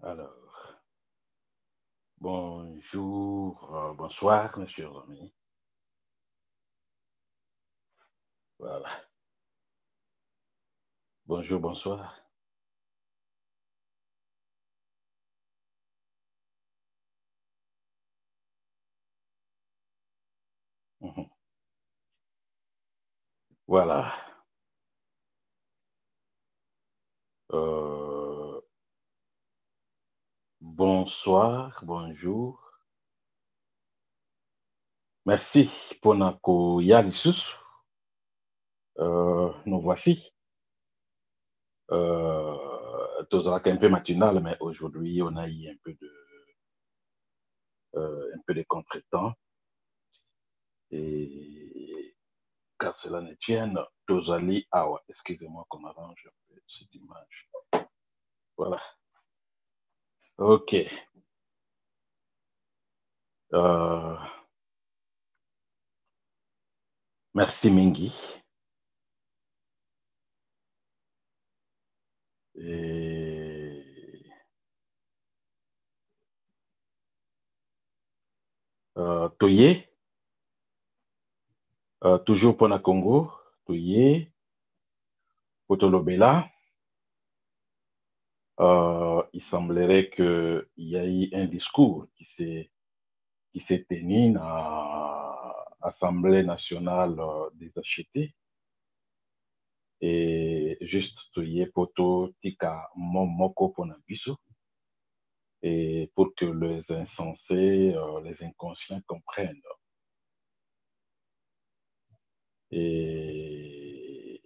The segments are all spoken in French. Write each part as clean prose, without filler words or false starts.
Alors, bonjour, bonsoir, mes chers amis. Voilà. Bonjour, bonsoir. Mhm. Voilà. Euh, bonsoir, bonjour. Merci pour notre Yalisus. Nous voici. Tout sera un peu matinal, mais aujourd'hui, on a eu un peu de contretemps. Et qu'à cela ne tienne, Tozali Awa. Excusez-moi qu'on arrange un peu cette image. Voilà. OK. Merci Mingi. Et Toye, toujours pour la Congo, Toye, Potolobela. Il semblerait qu'il y a eu un discours qui s'est tenu à l'Assemblée nationale des achetés. Et juste Toye Poto Tika Momoko Ponabiso. Et pour que les insensés, les inconscients comprennent. Et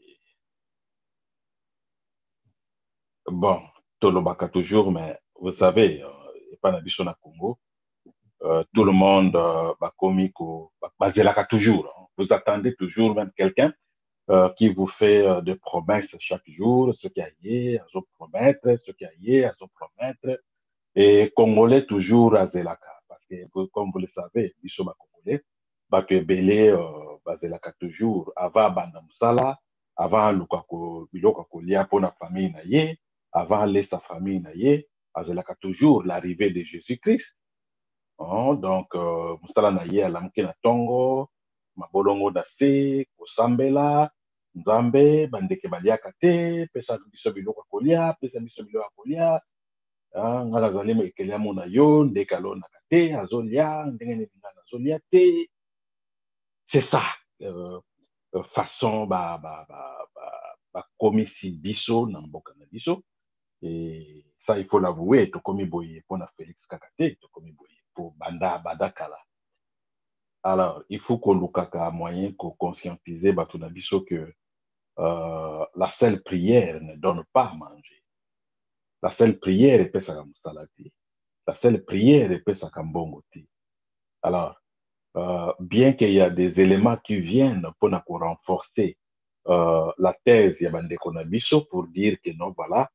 bon, Tolobaka toujours, mais vous savez, pas d'habitude au Congo, tout le monde, Bazelaka toujours. Hein. Vous attendez toujours même quelqu'un qui vous fait des promesses chaque jour, ce qu'il y a, à se promettre, ce qu'il y a, à se promettre. Et Congolais toujours à Zelaka. Parce que, comme vous le savez, ils sont Congolais. Bato Belé, Bazelaka toujours. Avant Bandamsala, avant Lukako, Biloko Kolia pour la famille Naye, avant les sa famille Naye, Bazelaka toujours l'arrivée de Jésus-Christ. Oh, donc, Mustala Naye, Alamke na Tongo, Mabolongo Dase, Kosambela, Nzambe, Bandeke Baliaka te, Pesa Biso Biloko Kolia, Pesa Biso Biloko Kolia, nga nazali mekele ya mona yo ndeke alonaka te azolia ndenge nini nga nazolia te c'est ça façon bakomisi biso na mboka na biso et ça il faut l'avouer tokomi boye mpona Félix kaka te tokomi boye po banda kala alors il faut kolukaka moyen conscientiser bato na biso que la seule prière ne donne pas à manger. La seule prière epesaka mosala te. La seule prière epesaka mbongo te. Alors, bien qu'il y a des éléments qui viennent pour renforcer la thèse ya bandeko na biso pour dire que non, voilà,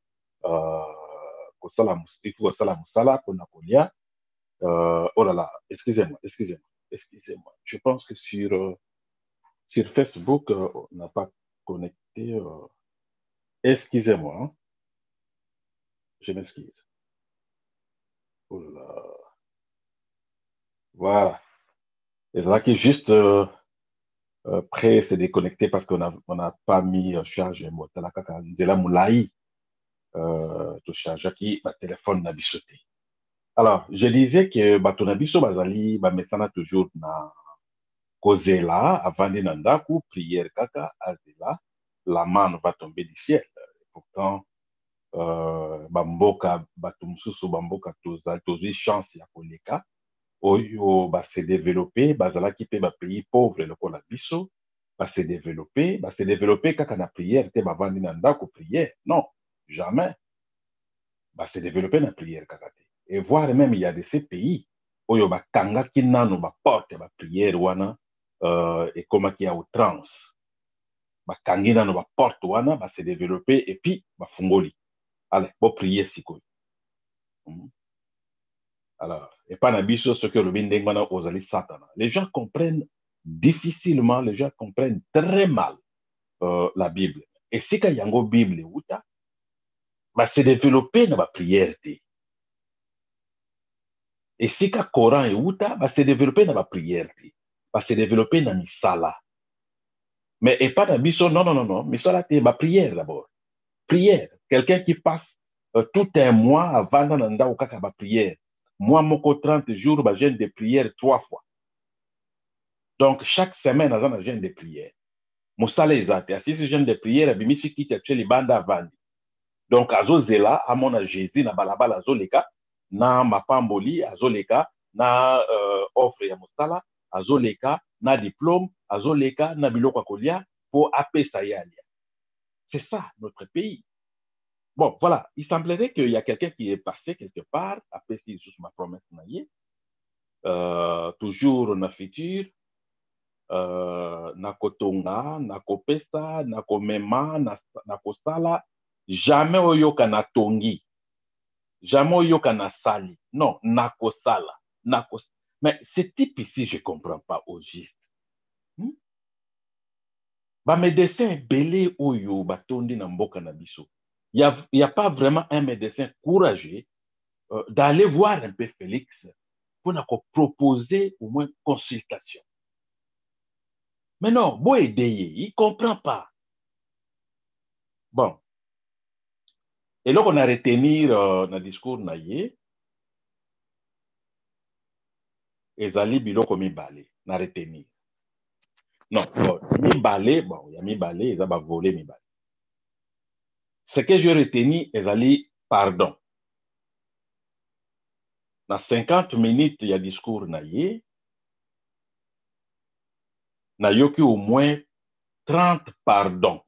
il faut kosala mosala mpona kolia. Oh là là, excusez-moi. Je pense que sur Facebook, on n'a pas connecté. Excusez-moi, hein. Je m'excuse. Oh là là. Voilà. Et c'est là que juste prêt se déconnecter parce qu'on n'a pas mis charge motala kaka nzela mulai to charge qui ba téléphone na biso te. Alors, je disais que bato na biso bazali ba mesana toujours na kozela avant de nandaku prière kaka azela la manne va tomber du ciel. Pourtant bamboka bato mususu bamboka tozwi chance ya koleka oyo base développer bazalaki pe ba pays pauvre lokola biso se développer kaka na prière te bavandi na ndako prière non jamais se développer na prière kaka te et voir même il y a de ces pays oyo bakangaki nano baporte ya baprière wana ekomaki ya outrance bakangi nano baporte wana se développer et puis bafungoli allez boprier sikoyo alors et pas na biso soki olobi ndenge wana ozali satana les gens comprennent difficilement, les gens comprennent très mal la Bible. Et si quand yango Bible outa, se développer dans la prière. Et si le Coran est outa, va se développer dans la prière, va se développer dans la misala. Mais et pas dans biso, non, non, non, non. Misala, c'est ma prière d'abord. Prière. Quelqu'un qui passe tout un mois avant d'anda au kaka ma prière. Moi, mon 30 jours, bah, j'ai des prières 3 fois. Donc, chaque semaine, j'ai un jeûne de prière. Moussala ezate. Si je jeûne de prière, bimisi qui t'a les bandes avant. Donc, azozela, à mon Jésus, na balabala azoleka, na mapamboli, azoleka, na offre ya moussala, azoleka, na diplôme, azoleka, na biloko kolia, pour apesa yalia. C'est ça, notre pays. Bon, voilà. Il semblerait qu'il y a quelqu'un qui est passé quelque part, après si sous ma promesse naïe, toujours na futur, na kotonga, na kopesa, na komema, na kosala, jamais oyoka na tongi, jamais oyoka na sali. Non, na kosala, na kos... Mais ce type ici, je ne comprends pas au juste. Ba médecin belé oyo batondi na mboka na biso. Il y a pas vraiment un médecin courageux d'aller voir un peu Félix pour nous proposer au moins consultation. Mais non, bon aider, il ne comprend pas. Bon. Et là, on a retenir dans le discours naïe, ezali biloko mibale, na retenir. Non, bon, mibale, bon, il y a mibale, il y a volé mibale. Ce que je retenu, ezali pardon. Dans 50 minutes, il y a discours naïe, na yoki au moins 30 pardons.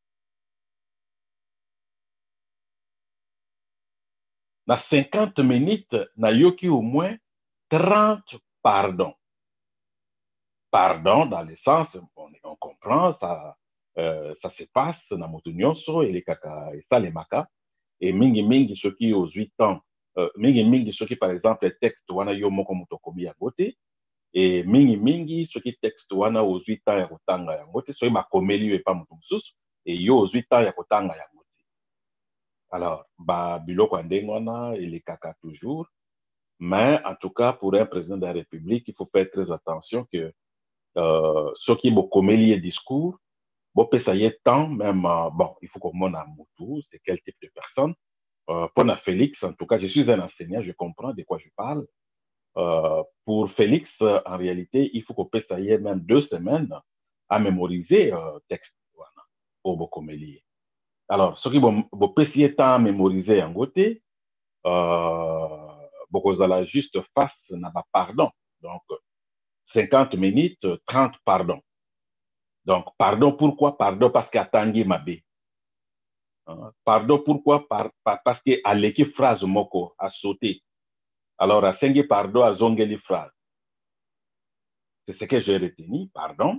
Dans 50 minutes, na yoki au moins 30 pardons. Pardon, dans le sens, on comprend, ça se passe dans Motunyoso et les kaka et ça les maka. Et mingi mingi, ceux qui aux 8 ans, mingi mingi, ceux qui par exemple texte wana yo moko mutokobi à côté, et mingi mingi, ceux qui texte wana aux 8 ans ya kotanga ya ngote, ceux qui makomeli et pas mutumsus, et yo aux 8 ans ya kotanga ya ngote. Alors, ba biloko andengwana et les kaka toujours. Mais en tout cas, pour un président de la République, il faut faire très attention que ceux qui ont commis les discours, bon, ça y est temps, même, bon, il faut qu'on monte à Moutou, c'est quel type de personne. Pour Félix, en tout cas, je suis un enseignant, je comprends de quoi je parle. Pour Félix, en réalité, il faut qu'on passe ça y est même 2 semaines à mémoriser texte pour beaucoup lier. Alors, ceux qui vont passer temps à mémoriser en côté, beaucoup à la juste face n'a pas pardon. Donc, 50 minutes, 30 pardon. Donc, pardon, pourquoi? Pardon, parce qu'Atangi Mabé. Pardon, pourquoi? Parce qu'à l'équipe phrase Moko a sauté. Alors, à Sengi pardon, à Zongeli phrase. C'est ce que j'ai retenu, pardon.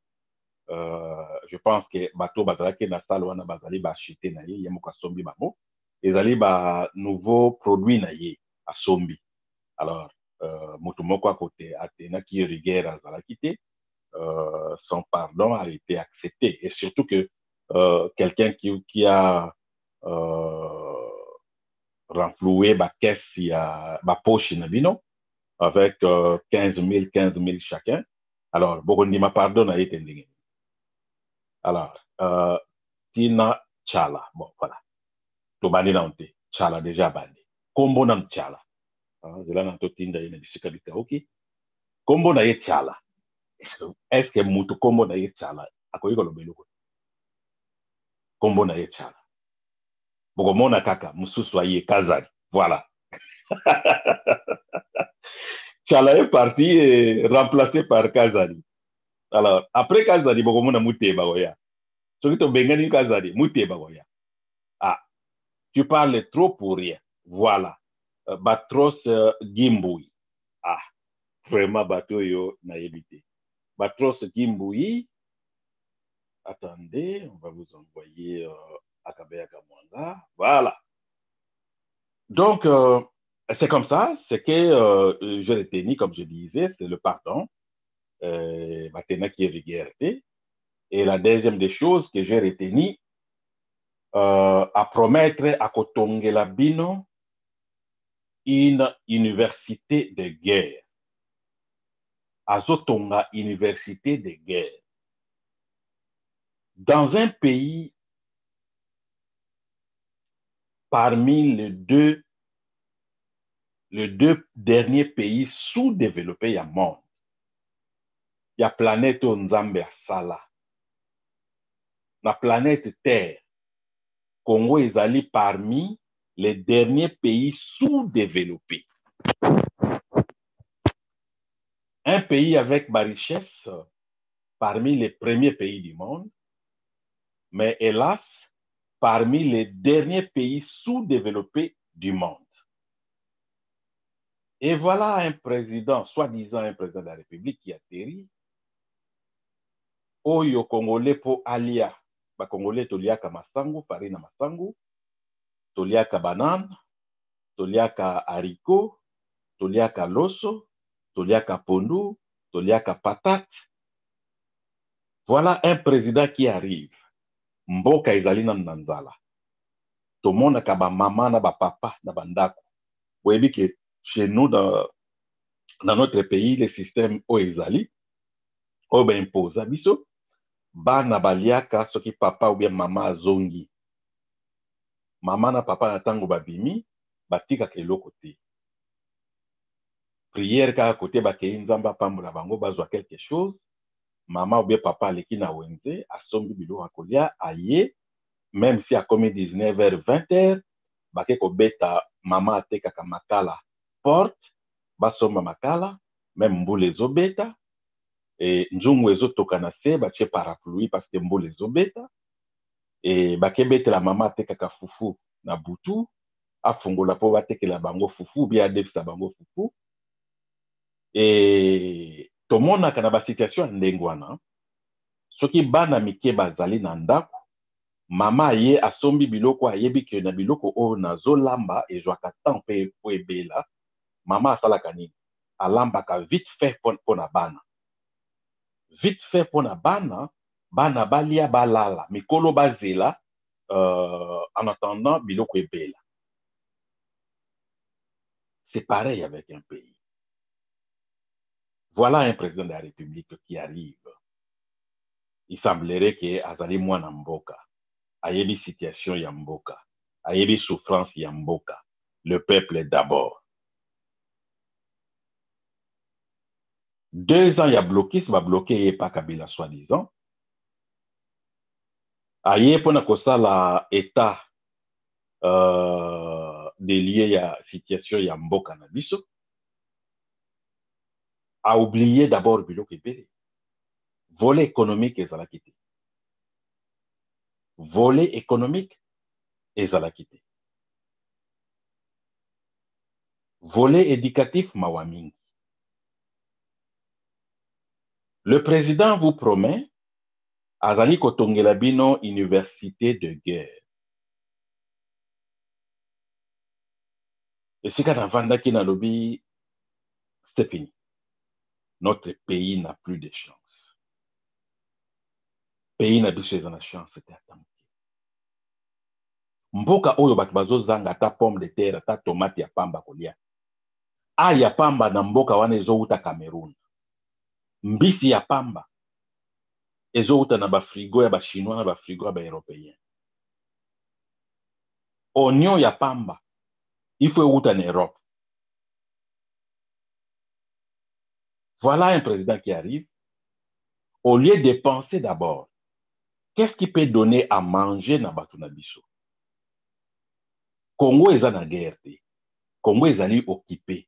Je pense que Bato Bazalaki na Salwana Bazali Bachité Naye, Yamoka Sombi Bamo, et Zali ba nouveau produit Naye à Sombi. Alors, Motomoko à côté, Athéna qui est rigueur à Zalakité. Son pardon a été accepté. Et surtout que quelqu'un qui a renfloué ma caisse, ma poche Nabino, avec 15 000 chacun. Alors, Bogondi m'a pardon a été indigné. Alors, Tina Chala, bon, voilà. Tobani Nante, Chala déjà bandi. Kombo Nam Chala. Je l'ai entendu Tinda, il a dit, ok. Kombo na ye Chala. Est-ce que mutu kombo na ye Chala? Akoyiko lobeloko. Kombo na ye Chala. Bokomona kaka, mususu aye Kazari. Voilà. Chala est parti et remplacé par Kazari. Alors, après Kazari, bokomona Muteba Goya. Ce qui te bengani Kazari, Muteba Goya. Ah, tu parles trop pour rien. Voilà. Batros Gimboui. Ah, vraiment, bateau yo na évité. Batros Gimboui. Attendez, on va vous envoyer Akabeya Kamwanga. Voilà. Donc, c'est comme ça, c'est que je retenu, comme je disais, c'est le pardon, maintenant qui est rigueureté. Et la deuxième des choses que j'ai retenu, à promettre à Kotongela Bino, une université de guerre. Azotonga université de guerre. Dans un pays parmi les deux derniers pays sous-développés au monde, il y a planète Nzambe Sala. La planète Terre, Congo est allé parmi les derniers pays sous-développés. Un pays avec ma richesse parmi les premiers pays du monde, mais hélas, parmi les derniers pays sous-développés du monde. Et voilà un président, soi-disant un président de la République qui atterrit. Oyo Congolais pour alia. Ba Congolais toliaka masangu, farina masangu, toliaka banane, toliaka haricot, toliaka loso, toliaka pondu, toliaka patate. Voilà un président qui arrive. Mboka ezali na nzala. Tomonaka ba mama na ba papa na bandako. Vous voyez que chez nous dans notre pays, le système ezali o ben imposa biso bana baliaka soki papa ou bien mama azongi. Mama na papa na tango babimi batikaka eloko te. Prière kaka kote bakei nzamba pambola bango bazwa quelque chose. Mama ou bien papa aleki na wenze asombi biloko akolia aye, même si a commis 19h 20h bake kobeta mama atekaka makala porte basomba makala même mbula ezobeta et nzungu ezotoka na se batie parapluie parce que mbula ezobeta et bakebetela mama atekaka fufu na butu afungola po batekela bango fufu bien adefisa bango fufu. Et tomonaka na basituation ya ndenge wana soki bana mike bazali na ndako mama ye asombi biloko ayebi ke na biloko oyo nazolamba ezwaka temps mpe po ebela, mama asalaka nini? Alambaka vite fait mpo na bana. Vite fait mpo na bana, bana balia balala, mikolo bazela en attendant biloko ebela. C'est pareil avec un pays. Voilà un président de la République qui arrive. Il semblerait que azali mwana mboka. Ayebi situation ya mboka. Ayebi souffrance ya mboka. Le peuple d'abord. 2 ans, il y a bloqué, ça va bloquer pas Kabila soi-disant. Aye pona kosala état délié ya situation ya mboka na biso. A oublié d'abord biloko ebele. Volet économique ezalaki te. Volet économique ezalaki te. Volet éducatif mawa mingi. Le président vous promet azali kotongela bino université de guerre. Et c'est quand navandaki na lobi, c'est fini. Notre pays n'a plus de chance. Pays na biso eza na chance te ata moke. Mboka oyo bato bazozanga ata pomme de terre ata tomate ya pamba kolia. Ya pamba na mboka wana ezouta Cameroun. Mbisi ya pamba ezouta na bafrigo ya bachinois na bafrigo ya baeuropéen. Oignon ya pamba il faut outa na Europe. Voilà un président qui arrive. Au lieu de penser d'abord, qu'est-ce qui peut donner à manger na bato na biso? Congo eza na guerre te. Congo ezali occupé.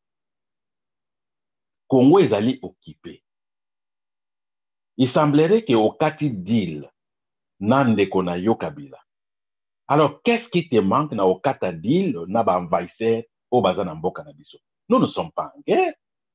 Congo ezali occupé. Il semblerait que au kati deal nandeko na yo Kabila. Alors qu'est-ce qui te manque na au kata deal na ba envahisseur o baza na mboka na biso? Nous ne sommes pas en guerre.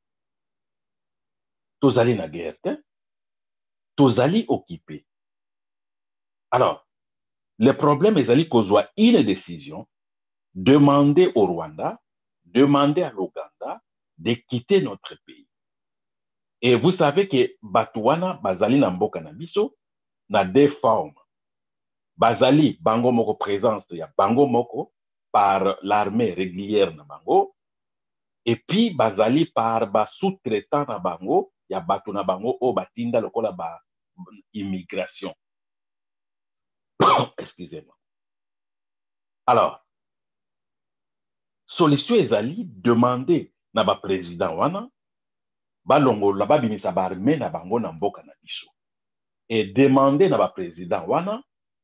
Tozali na guerre te. Tozali occupé. Alors, le problème ezali kozwa une décision, demander au Rwanda, demander à l'Ouganda de quitter notre pays. Et vous savez que Batouana, bazali na mboka na biso, na deux formes. Bazali, bango moko présence ya bango moko, par l'armée régulière na bango, et puis bazali par ba sous-traitant na bango, ya bato na bango o batinda lokola ba immigration. Excusez-moi. Alors, solution ezali demander na ba président wana balongola babimisa ba armée na bango na mboka na biso. Et demander na ba président wana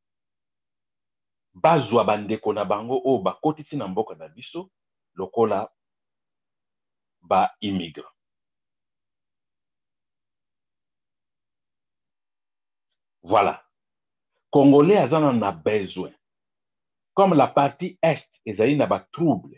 bazwa bandeko na bango o bakotisi na mboka na biso lokola ba immigrant. Voilà. Congolais azana na besoin. Comme la partie est ezali na ba trouble.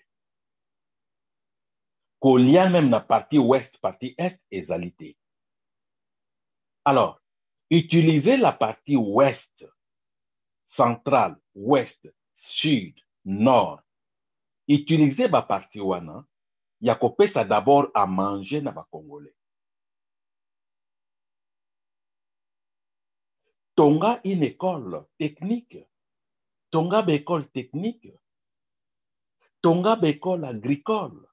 Kolia même na partie ouest, partie est ezali te. Alors, utilisez la partie ouest, centrale, ouest, sud, nord. Utilisez ba partie wana ya kopesa d'abord à manger na ba Congolais. Tonga une école technique. Tonga ba école technique. Tonga ba école agricole.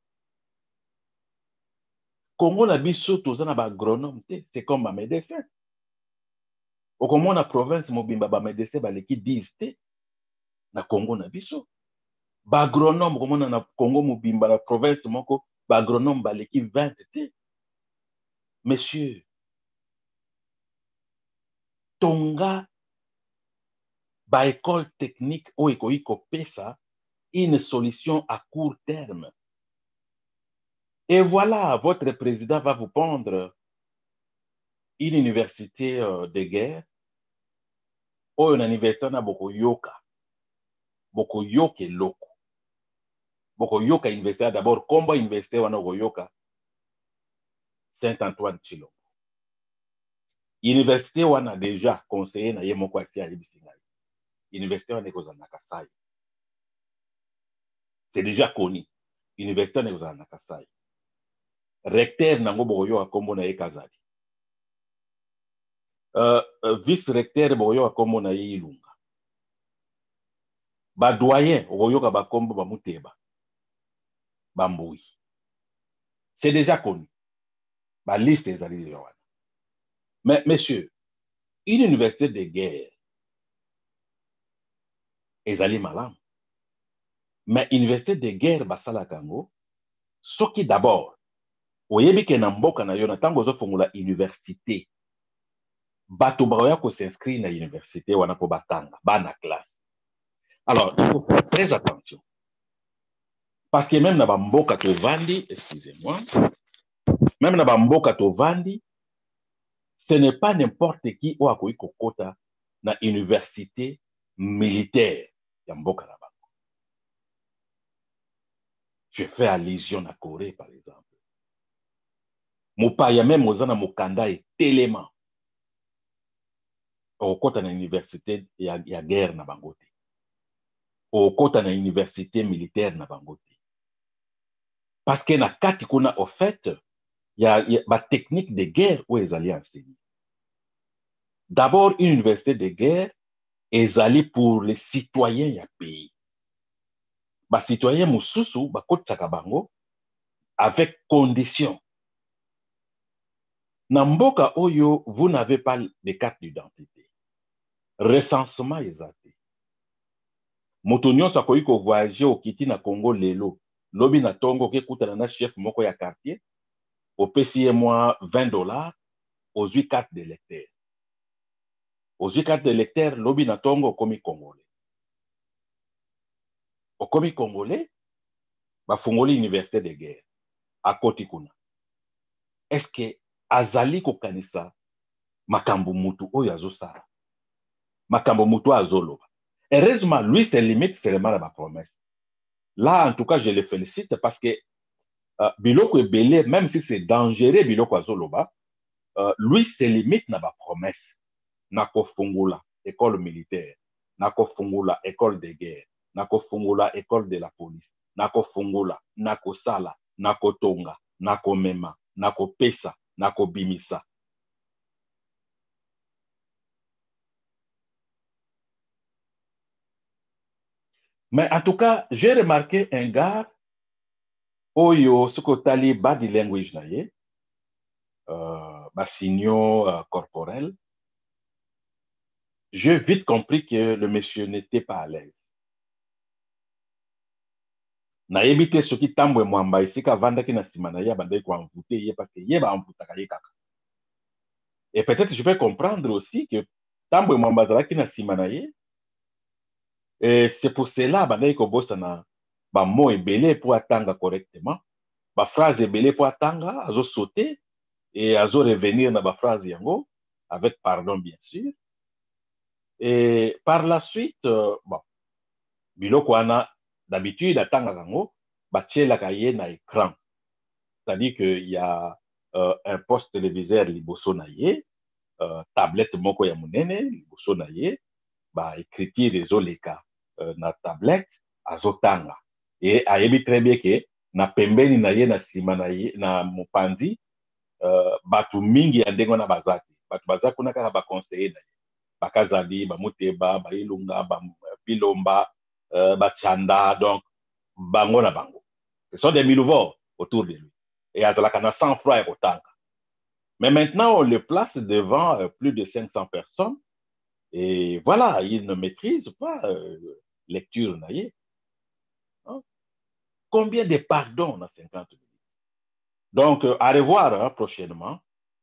Congo na biso toza na ba agronome te, c'est comme ba médecin. Okomona province mobimba ba médecin baleki 10 te na Congo na biso. Ba agronome okomona na Congo mobimba na province moko ba agronome baleki 20 te. Monsieur, Tonga ba école technique o ekoki kopesa une solution à court terme. Et voilà, votre président va vous prendre une université de guerre. Oyo na université na bokoyoka. Bokoyoka eloko. Bokoyoka université d'abord. Kombo université wana bokoyoka Saint-Antoine Tshilombo. Université wana déjà conseiller na ye moko asia yebisi ngai. Université wana ekozala na Kasai. C'est déjà connu. Université wana ekozala na Kasai. Recteur nango bokoyoka kombo na ye Kazali. Vice-recteur bokoyoka kombo na ye Ilunga. Ba doyen okoyoka ba kombo ba Muteba. Bamboui. C'est déjà connu. Ba liste ezali déjà wana. Mais monsieur, une université de guerre ezali malamu. Mais université de guerre basalaka yango soki d'abord oyebi ke na mboka na yo na ntango ozofongola université bato bakoya kos'inscrire na université wana mpo batanga bana classe. Alors il faut faire très attention parce que même na bamboka tovandi, excusez-moi, même na bamboka tovandi, ce n'est pas n'importe qui oyo akoki kokota na université militaire ya mboka na bango. Je fais allusion à Corée, par exemple. Mopaya même ozana mokanda etelema. Okota na université ya guerre na bango te. Okota na université militaire na bango te. Parce que na kati kuna au fait, il y a ba technique de guerre où ezali enseigné. D'abord une université de guerre ezali pour les citoyens ya pays. Ba citoyens mususu bakotisaka bango avec condition. Na mboka oyo, vous n'avez pas de carte d'identité. Recensement ezate. Moto nyonso akoki ko voyager okiti na Congo lelo. Lobi na tongo ke kutana na chef moko ya quartier. Opesi ye moi $20 ozwi carte de lecteur. Ozwi carte de lecteur lobi na tongo okomi Congolais. Okomi Congolais, bafungoli université de guerre. Akoti kuna. Est-ce que azali kokanisa makambo mutu oyo azosala? Makambo mutu azoloba. Heureusement, lui, ses limites, c'est vraiment ma promesse. Là, en tout cas, je le félicite parce que Biloko Ebele, même si c'est dangereux, Biloko Azoloba, lui, ses limites n'a pas promesse. Nako Fungula, école militaire. Nako Fungula, école de guerre. Nako Fungula, école de la police. Nako Fungula, Nako Sala, Nako Tonga, Nako Mema, Nako Pesa, Nako Bimisa. Mais en tout cas, j'ai remarqué un gars, Oyo, ce que tali body language naye, signaux corporels, j'ai vite compris que le monsieur n'était pas à l'aise. Nayebi te soki tambwe mwamba esika avandaki na nsima na ye abandaki koanvute ye parce que ye baanvutaka ye kaka. Et peut-être je peux comprendre aussi que tambwe mwamba azalaki na nsima na ye, et c'est pour cela abandaki kobosana bamo ebele mpo atanga correctement, baphrase ebele mpo atanga, azosauter et azorevenir na baphrase yango, avec pardon bien sûr. Et par la suite, bon, biloko wana, d'habitude atangaka yango, batielaka ye na écran. C'est-à-dire qu'il y a un poste téléviseur liboso na ye, tablette moko ya munene liboso na ye, ba écriture ezoleka na tablette azotanga. Et ayebi très bien que na pembeni na ye na nsima na ye na mopanzi bato mingi ya ndenge wana baza te. Bato baza kuna kaka baconseiller na ye, bakazali bamuteba bailunga bilomba bachanda, donc bango na bango, ce sont des milivores autour de lui. Et azalaka na sang-froid ya kotanga. Mais maintenant, on le place devant plus de 500 personnes. Et voilà, il ne maîtrise pas lecture naïe. Hein? Combien de pardons on a 50 minutes? Donc, à revoir hein, prochainement.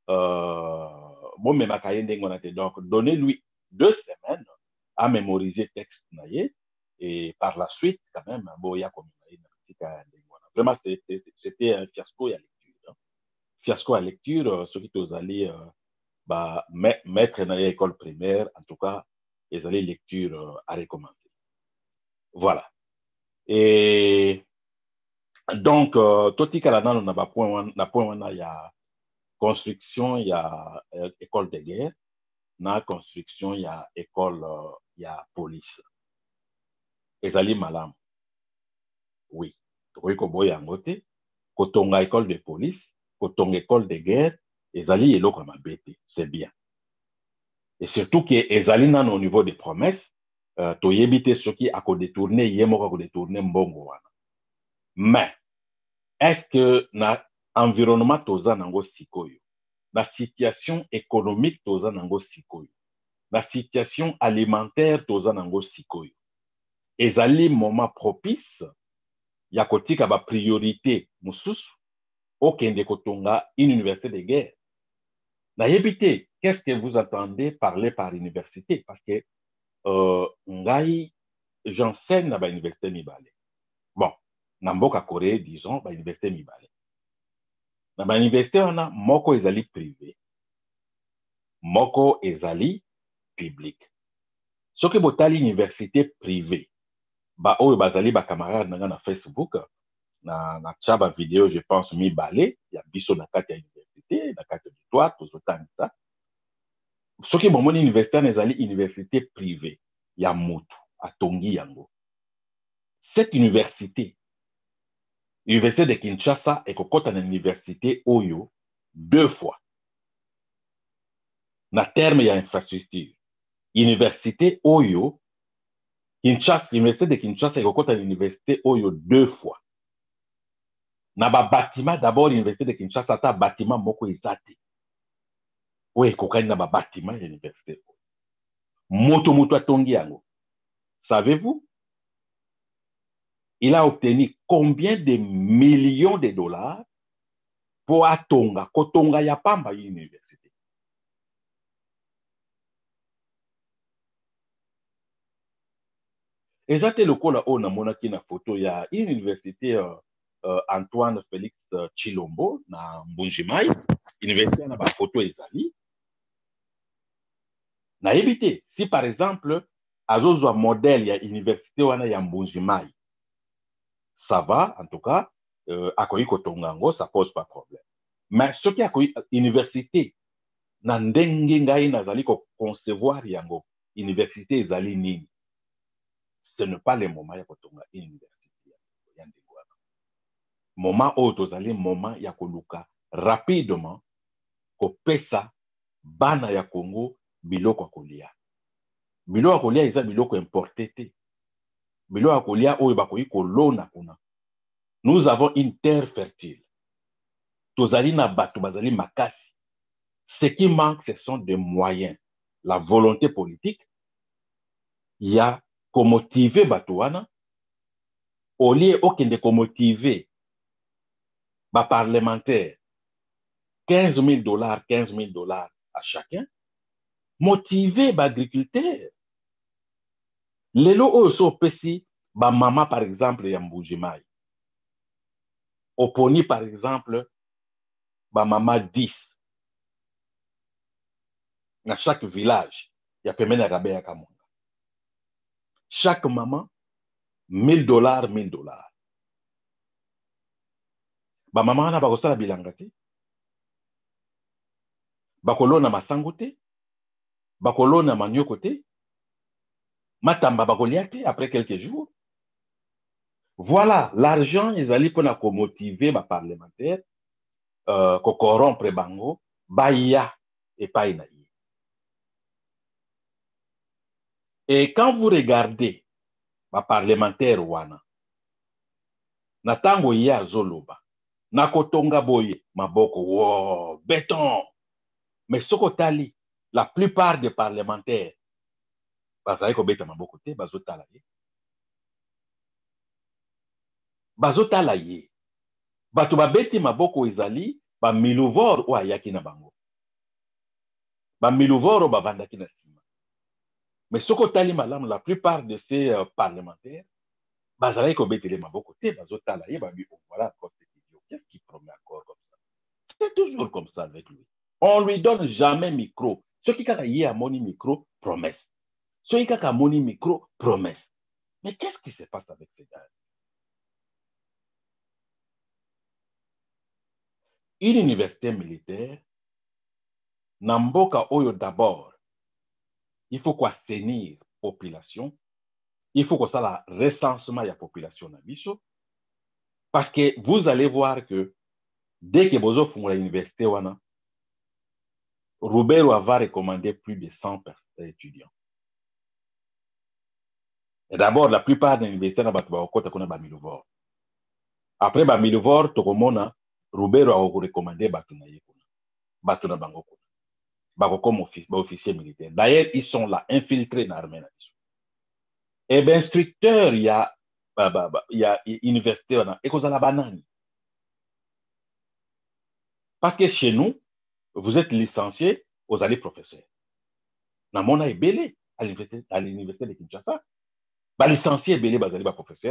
Donc, donnez-lui 2 semaines à mémoriser texte naïe. Et par la suite, quand même, vraiment, c'était un fiasco à lecture. Hein. Fiasco à lecture, ceux qui sont allés mettre dans l'école primaire, en tout cas, ils allaient lecture à recommander. Voilà. Et donc, Toti Kalanano n'a pas point, il y a construction, il y a école de guerre, na construction, il y a école, il y a police. Ezali malam. Oui. Tokoki koboya yango te, kotonga école de police, kotonga école de guerre, ezali eloko mabe te, c'est bien. Et surtout que ezali nano au niveau des promesses, toyebi te soki akodetourne ye moko akodetourne mbongo wana. Mais est-ce que na environnement toza nango sikoyo, na situation économique toza nango sikoyo, na situation alimentaire toza nango sikoyo, ezali moment propice ya kotika ba priorité mususu okende kotonga une université de guerre? Nayebi te, qu'est-ce que vous entendez parler par université? Parce que ngai j'enseigne na ba université mibale. Bon, na mboka Corée, disons, ba université mibale. Na ba université wana moko ezali privé, moko ezali public. Soki botali université privée, ba oyo bazali ba camarade nanga na Facebook, na tcha ba vidéo, je pense mibale, ya biso na kati ya université, na kati ya victoire, tozotangisa. Soki bomoni université wana ezali université privée, ya mutu atongi yango. Cette université de Kinshasa ekokota na université oyo 2 fois. Na terme ya infrastructure. Université oyo Kinshasa, université de Kinshasa ekokota na université oyo 2 fois. Na ba bâtiment d'abord université de Kinshasa ata bâtiment moko ezate. Oyo ekokani na ba bâtiment ya université. Moto atongi yango. Savez-vous? Il a obtenu combien de millions de dollars pour atonga, kotonga ya pamba université. Ezate lokola o na monaki na photo ya une université Antoine Félix Chilombo na Mbujimai, université na ba photo ezali. Na évité, si par exemple azozwa modèle ya université wana ya Mbujimai, ça va en tout cas akoyi kotonga ngo, ça pose pas problème. Mais ce qui akoyi université na ndenge ngai nazali ko concevoir yango, université ezali nini? Ce n'est pas le moment ya kotonga université ya ndenge wana. Moment oyo tozali moment ya koluka rapidement kopesa bana ya Congo biloko ya kolia. Biloko ya kolia eza biloko importé te. Bilo akolia oyo bakoki kolona kuna. Nous avons une terre fertile. Tozali na bato bazali makasi. Ce qui manque, ce sont des moyens. La volonté politique, il y a qu'on motiver bato wana, au lieu okende ko motiver ba parlementaire 15 000 dollars, 15 000 dollars à chacun, motiver ba agriculteur. Lelo oyo so pesi ba mama par exemple ya Mbujimai. Oponi par exemple ba mama 10 dans chaque village, il y a pemene ya kabe ya kamonga. Chaque maman 1000 dollars, 1000 dollars. Ba mama wana bakosala bilanga te. Bakolona masango te. Bakolona manioko te. Matamba bakolia te après quelques jours. Voilà, l'argent, ils allaient pour la motiver les parlementaires, corrompre bango, baya et pas inaïe. Et quand vous regardez les parlementaires wana, natango ya zoloba, nakotonga boye, maboko, wow, béton. Mais sokotali, la plupart des parlementaires, bazali ko beta maboko te, bazotala ye. Bazotala ye. Bato babeti maboko ezali, ba miluvor o ayaki na bango. Ba miluvor o bavandaki na sima. Mais sokotali malamu, la plupart de ces parlementaires, bazali ko betele maboko te, bazotala ye, babi, oh, voilà encore cet idiot. Qu'est-ce qu'il promet encore comme ça? C'est toujours comme ça avec lui. On lui donne jamais micro. Ce qui a yé à moni micro, promesse. Ce qui a moni micro, promesse. Mais qu'est-ce qui se passe avec ces gars? Une université militaire, Namboka Oyo d'abord, il faut quoi assainir la population, il faut que ça la recensement de la population na biso, parce que vous allez voir que dès que vous offrez l'université, Robert va recommander plus de 100 étudiants. Et d'abord, la plupart des universités na bato ba okota kuna ba miluvor. Après ba miluvor, tokomona Robert va recommander bato na ye kuna, bato na bango kuna. Bako comme officier militaire. D'ailleurs, ils sont là, infiltrés dans l'armée. Et bien, instructeur, il y a université, et qu'on a la banane. Parce que chez nous, vous êtes licencié, vous allez professeur. Namona est belé à l'université de Kinshasa. Ba licencié est belé, vous allez professeur,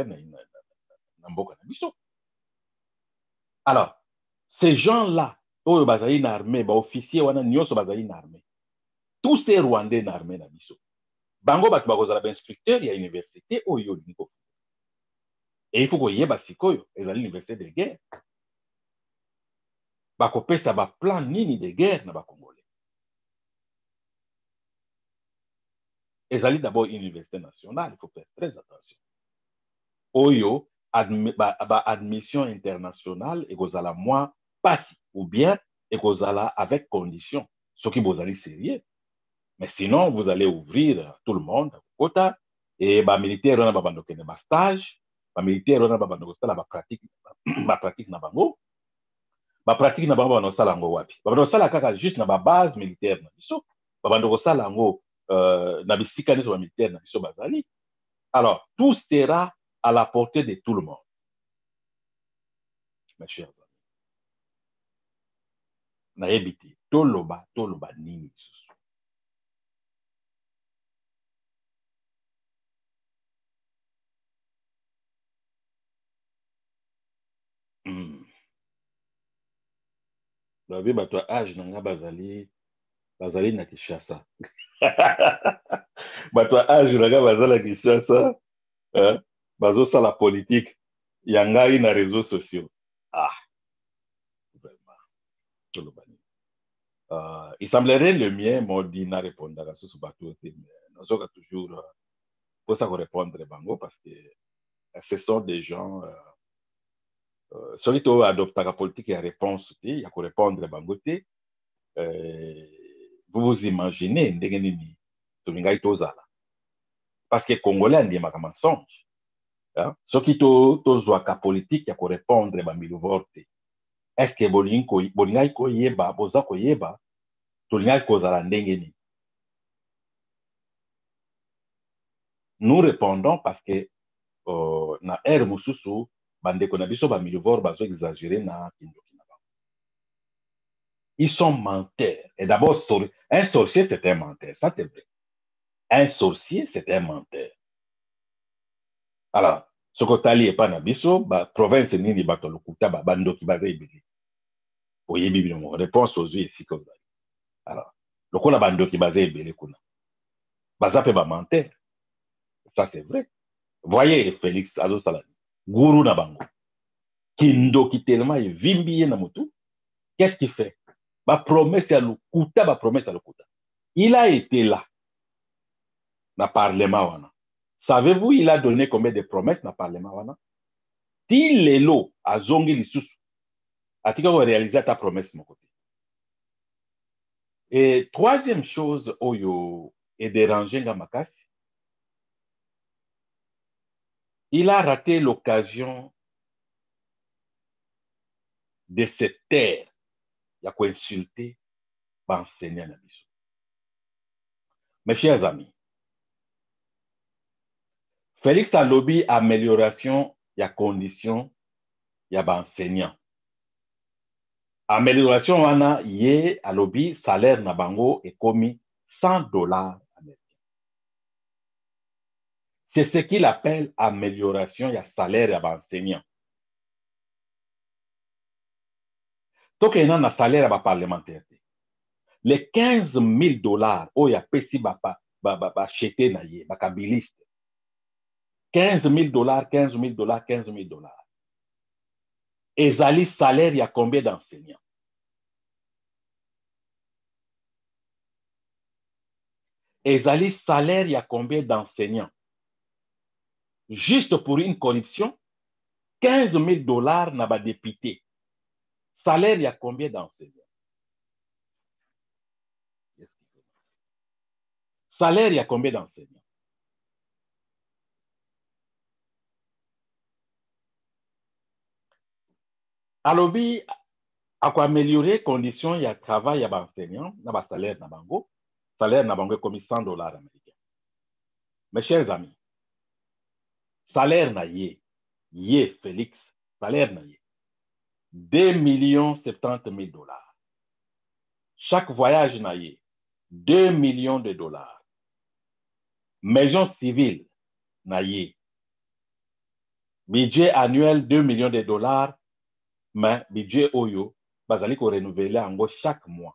alors, ces gens-là, oh, bazali na armée, ba officier, wana nyoso bazali na armée. Tous ces Rwandais na armée na biso. Bango bat bakozala ba instructeur ya université oyo niko. Et il faut que yeba sikoyo, ezali l'université de guerre. Bakopesa ba plan nini de guerre na ba Congolais. Ezali d'abord une université nationale, il faut faire très attention. Oyo, admission internationale, ekozala moins passif, ou bien ekozala avec condition. Ce qui vous allez sérieux. Mais sinon, vous allez ouvrir tout le monde, quota, et les militaires, on a ba stage, les militaires, on a ba pratique na bango. Ba pratique na bango ba no sala ngo wapi. Ba no sala kaka juste na ba base militaire na biso. Ba no sala ngo na bisika niso ba militaire na biso bazali. Alors, tout sera à la portée de tout le monde. Mes chers amis. Na yebiti, toloba nini. Babi bato âge nanga bazali na Kinshasa. Bato âge nanga bazala Kinshasa, bazo sala politique yangai na réseaux sociaux. Ah, vraiment. Tolobani. Il semblerait le mien modina répondre à ce bateau, mais nous avons toujours pour ça répondre bango parce que ce sont des gens celui qui adopte la politique et réponse, il y a qu'à répondre bango. Vous vous imaginez ndenge nini tolingai tozala parce que Congolais ndima ka mensonge Ce qui tozwaka politique ya korépondre bamilivore te. Est-ce que bolingaki koyeba, boza koyeba, tolingaki kozala ndenge nini? Nous répondons parce que na ère mosusu bandeko na biso bamilivore bazo exagérer na kindoki na bango. Ils sont menteurs. Et d'abord, un sorcier, c'est un menteur. Ça, c'est vrai. Un sorcier, c'est un menteur. Alors, ce que tu as dit, pas na biso, province nini bato lokuta bandoki baza ebele. Oyebi bino réponse aux yeux ici comme ça. Alors, lokola bandoki baza ebele kuna. Baza pe ba menteur. Ça, c'est vrai. Voyez Félix Azo Salani, gourou na bango. Kindoki tellement vimbi na mutu. Qu'est-ce qu'il fait? Promesse à l'okuta, promesse à l'okuta. Il a été là, na parlement wana. Savez-vous, il a donné combien de promesses na parlement wana? Si lelo a zongi lisusu, atika ko réaliser ta promesse mon côté. Et troisième chose, oyo est dérangé nga makasi. Il a raté l'occasion de se taire. Il a quoi insulter, enseigner na biso. Mes chers amis, Félix alobi amélioration ya condition ya enseignant. Amélioration wana ye alobi salaire na bango ekomi $100 américains. C'est ce qu'il appelle amélioration ya salaire ya enseignant. Tokena na salaire ya parlementaire. Les $15,000 oya pesi chete na ye, bakabiliste. $15,000, $15,000, $15,000. Ezali salaire ya combien d'enseignants? Ezali salaire ya combien d'enseignants? Juste pour une corruption, $15,000 na ba député. Salaire ya combien d'enseignants? Salaire ya combien d'enseignants? Alobi ako améliorer conditions ya travail ya enseignant na ba salaire na bango. Salaire na bango comme $100 américains. Mes chers amis, salaire na ye Félix, salaire na ye $2,070,000. Chaque voyage na ye $2 millions. Maison civile na ye budget annuel $2 millions, mais budget oyo bazali ko renouveler ango chaque mois.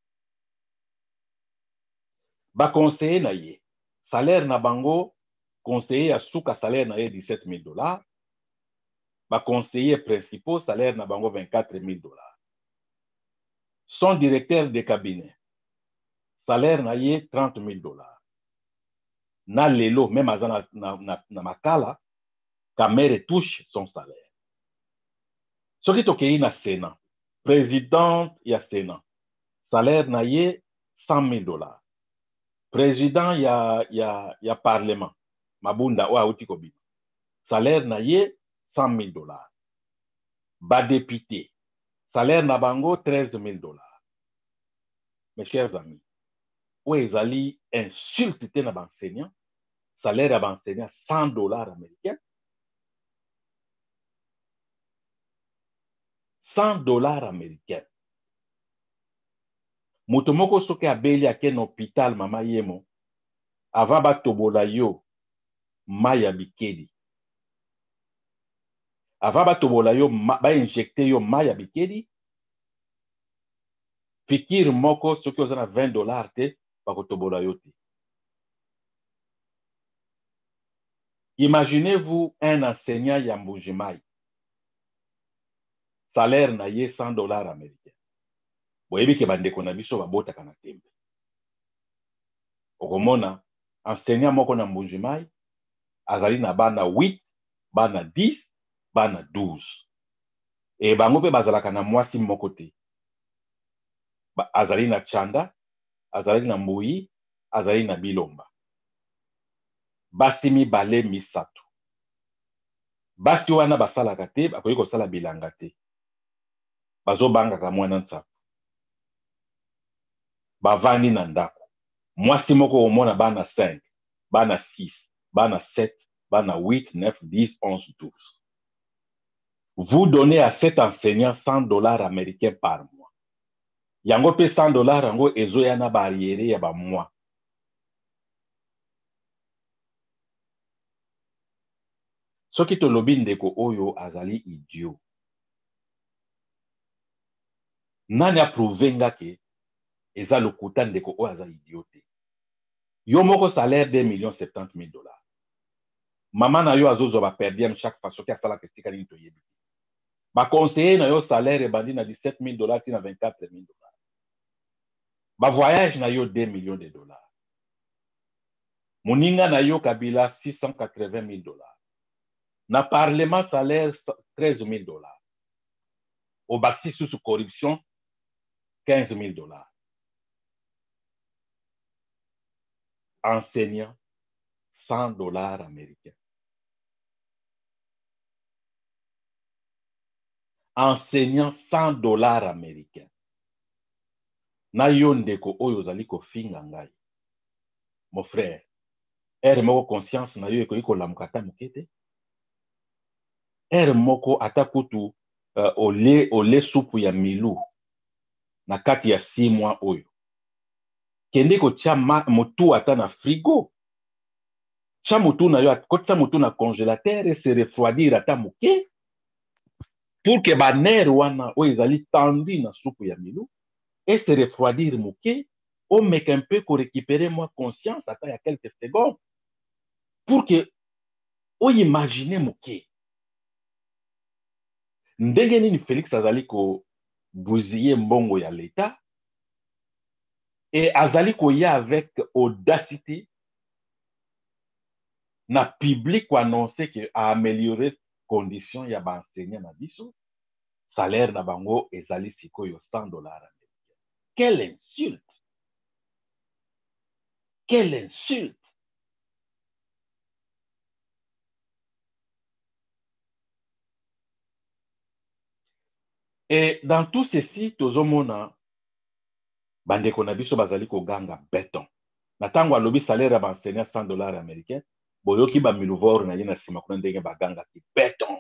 Ba conseiller na ye salaire na bango, conseiller ya suka salaire na ye $17,000. Ba conseiller principaux salaire na bango $24,000. Son directeur de cabinet salaire na ye $30,000. Na lelo même azana na makala Kamere touche son salaire. Soki tokei na Sénat, président ya Sénat, salaire na ye $100,000. Président ya Parlement, Mabunda ou auti kobima, salaire na ye $100,000. Ba député, salaire na bango $13,000. Mes chers amis, où ezali insulte te na enseignant, salaire ya enseignant $100 américains. $100 américains. Moto moko soki abeli ake na hôpital mama yemo avant batobola yo mai ya bikedi. Avant batobola yo injecter yo mai ya bikedi. Fikir moko soki oza na $20 te bakotobola yo te. Imaginez-vous un enseignant ya Mbujimai. Salaire na ye $100 américains. Boyebi ke bandeko na biso babotaka na tembe. Okomona enseignant moko na Mbujimai azali na bana 8, bana 10, bana 12. Et bango pe bazalaka na mwasi moko te. Azali na Chanda, azali na Mbui, azali na Bilomba. Basi mibale misato. basi wana basalaka te bakoki kosala bilanga te bazobangaka mwana nsapo bavandi na ndako mwasi moko omona bana 5 bana 6 bana 7 bana 8 9 10 11 12 vous donnez à cet enseignant 100 dollars américains par mois yango mpe 100 dollars yango ezoya na baariere ya bamwa soki tolobi ndeko oyo azali idiot nani aprouve nga ke eza lokuta ndeko oyo aza idiot te yo moko salaire 2,70,000 dollars mama na yo azozwa baperdième chaque fois soki asalaka esika nini toyebi baconseiller na yo salaire ebandi na 17,000 dollars ti na 24,000 dollars bavoyage na yo 2 millions de dollars moninga na yo kabila 680,000 dollars na parlement salaire 13,000 dollars au basi sous corruption 15,000 dollars enseignant 100 dollars américains enseignant 100 dollars américains na yo ndeko oyo ozali kofinga ngai mon frère ere moko conscience na yo ekoki kolamuka ata moke te ere moko ata kutu ole supu ya milu na kati ya 6 mois oyo kende kotia motu ata na frigo tia motu na yo kotisa motu na congélateur et se refroidir ata moke pour que banere wana oyo ezali tandi na supu ya milu et se refroidir moke omeka mpe korécupérer mwa conscience ata ya quelques secondes pour que oimagine moke ndenge nini Félix azali kobusiller mbongo ya l'État et azali koya avec audacité na public koannonce ke aaméliorer condition ya baenseignant na biso salaire na bango ezali sikoyo 100 dollars américains. Quelle insulte! Quelle insulte! Et dans tout ceci tozomona bandeko na biso bazali koganga béton na ntango alobi salaire ya baenseignant 100 dollars américains boyoki bamiluvor na ye na nsima kuna ndenge bagangaki béton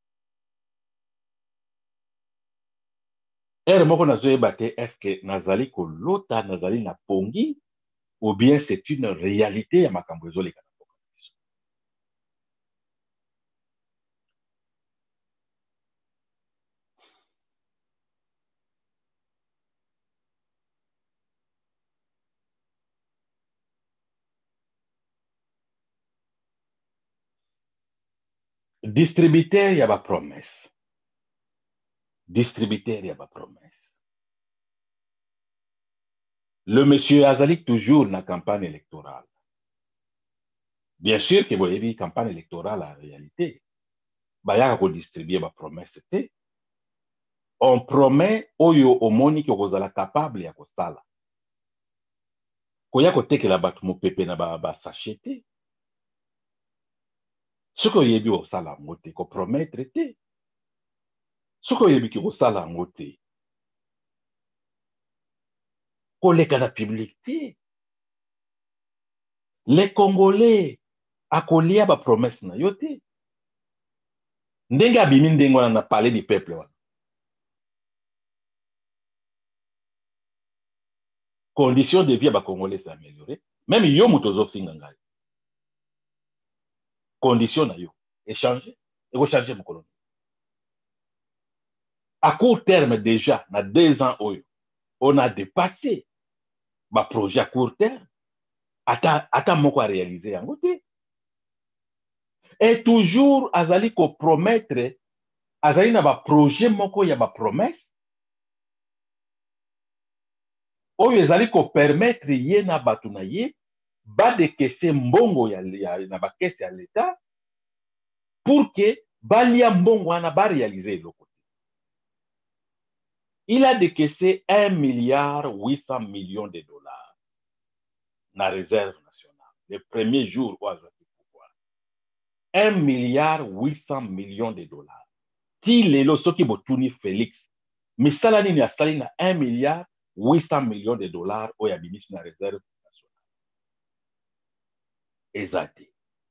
ere moko nazoyeba te estce nazali kolota nazali na pongi ou bien c'est une réalité ya makambo ezoleka na mboka na biso distributeur ya bapromesse distributeur ya bapromesse le monsieur azali toujours na campagne électorale bien sûr que boyebi campagne électorale en réalité bayaka kodistribue bapromesse te on promet oyo omoni ke kozala capable ya kosala koya kotekela bato mopepe na basachet te soki oyebi kosala yango te kopromettre te soki oyebiki kosala yango te koleka na public te les congolais akolia bapromesse na yo te ndenge abimi ndenge wana na palais du peuple wana condition de vie ya bacongolais se amélioré même yo moto ozofinga ngai condition na yo échange ekochange mokolo à court terme déjà na 2 ans oyo on a dépassé baprojet à court terme ata moko aréalise yango te et toujours azali kopromettre azali na baprojet moko ya bapromesse oyo ezali kopermettre ye na bato na ye badekese mbongo na bakese ya l'État pour que balia mbongo wana baréalise eloko te il a décaissé 1,8 milliard de dollars na réserve nationale le premier jour oyo azwaki pouvoir $1,800,000,000. Ti lelo soki botuni Félix, misala nini asali na $1,800,000,000 oyo abimisi na réserve nationale. Eza te.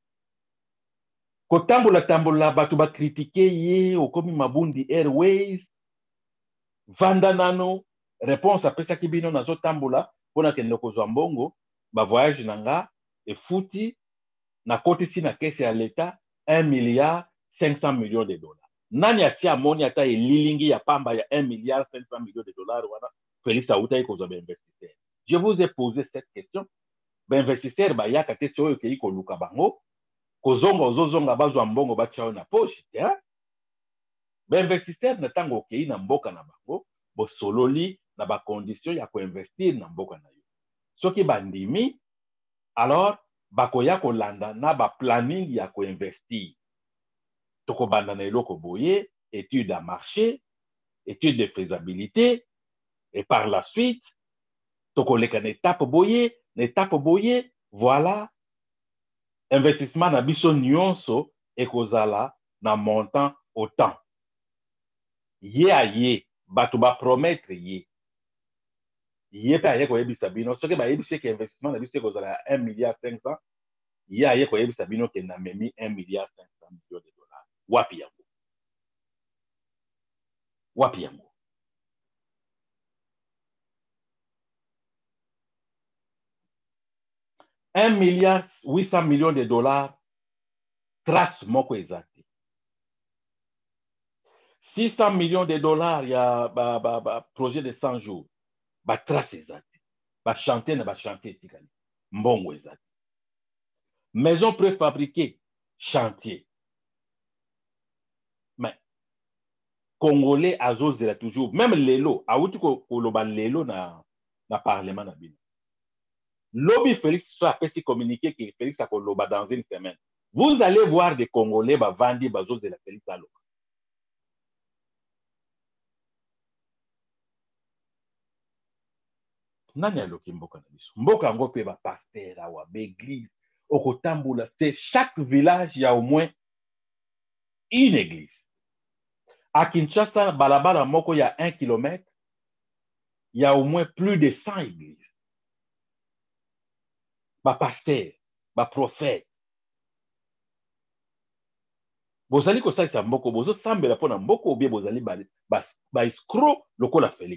Kotambola bato bakritike ye okomi Mabundi Airways, vanda nano réponse apesaki bino nazotambola mpona kende kozwa mbongo bavoyage na nga efuti nakotisi na kese ya leta $1,500,000,000. Nani asi amoni ata elilingi ya pamba ya $1,500,000,000 wana Félix autaki kozwa bainvestisseur? Je vous ai posé cette question. Bainvestisseur bayaka te soki okei koluka bango kozonga ozozonga bazwa mbongo batia na poche te. Bainvestisseur na ntango okei na mboka na bango bosololi na bacondition ya koinvestir na mboka na yo. Soki bandimi alors bakoya kolanda na baplanning ya koinvestir. Tokobanda na eloko boye, étude à marché, étude de faisabilité, et par la suite tokoleka na étape boye, voilà investissement na biso nyonso ekozala na montant autant. Ye a ye bato bapromettre ye pe aye koyebisa bino soki bayebisi ke investissement na biso ekozala ya $1,500,000,000, ye aye koyebisa bino ke na memi $1,500,000,000. Wapi yango? Wapi yango? $1,800,000,000 trace moko eza te. $600,000,000 ya projet de 100 jours batrace eza te. Bachantier na bachantier etikali mbongo eza te. Maison préfabriquée chantier. Mais Congolais azozela toujours même lelo auti koloba lelo na parlement na bino. Lobby Félix soit apesi communiqué que Félix a koloba dans une semaine. Vous allez voir des Congolais bavandi bazozela Félix aloba. Nani aloki mboka na biso? Mboka yango pe ba pasteur awa l'église okotambola, c'est chaque village il y a au moins une église. À Kinshasa, balabala moko il y a 1 kilomètre, il y a au moins plus de 100 églises. Ba pasteur, ba prophète. Bozali kosalisa mboko bozo sambela pona mboko ou bien bozali ba escroc lokola Félix.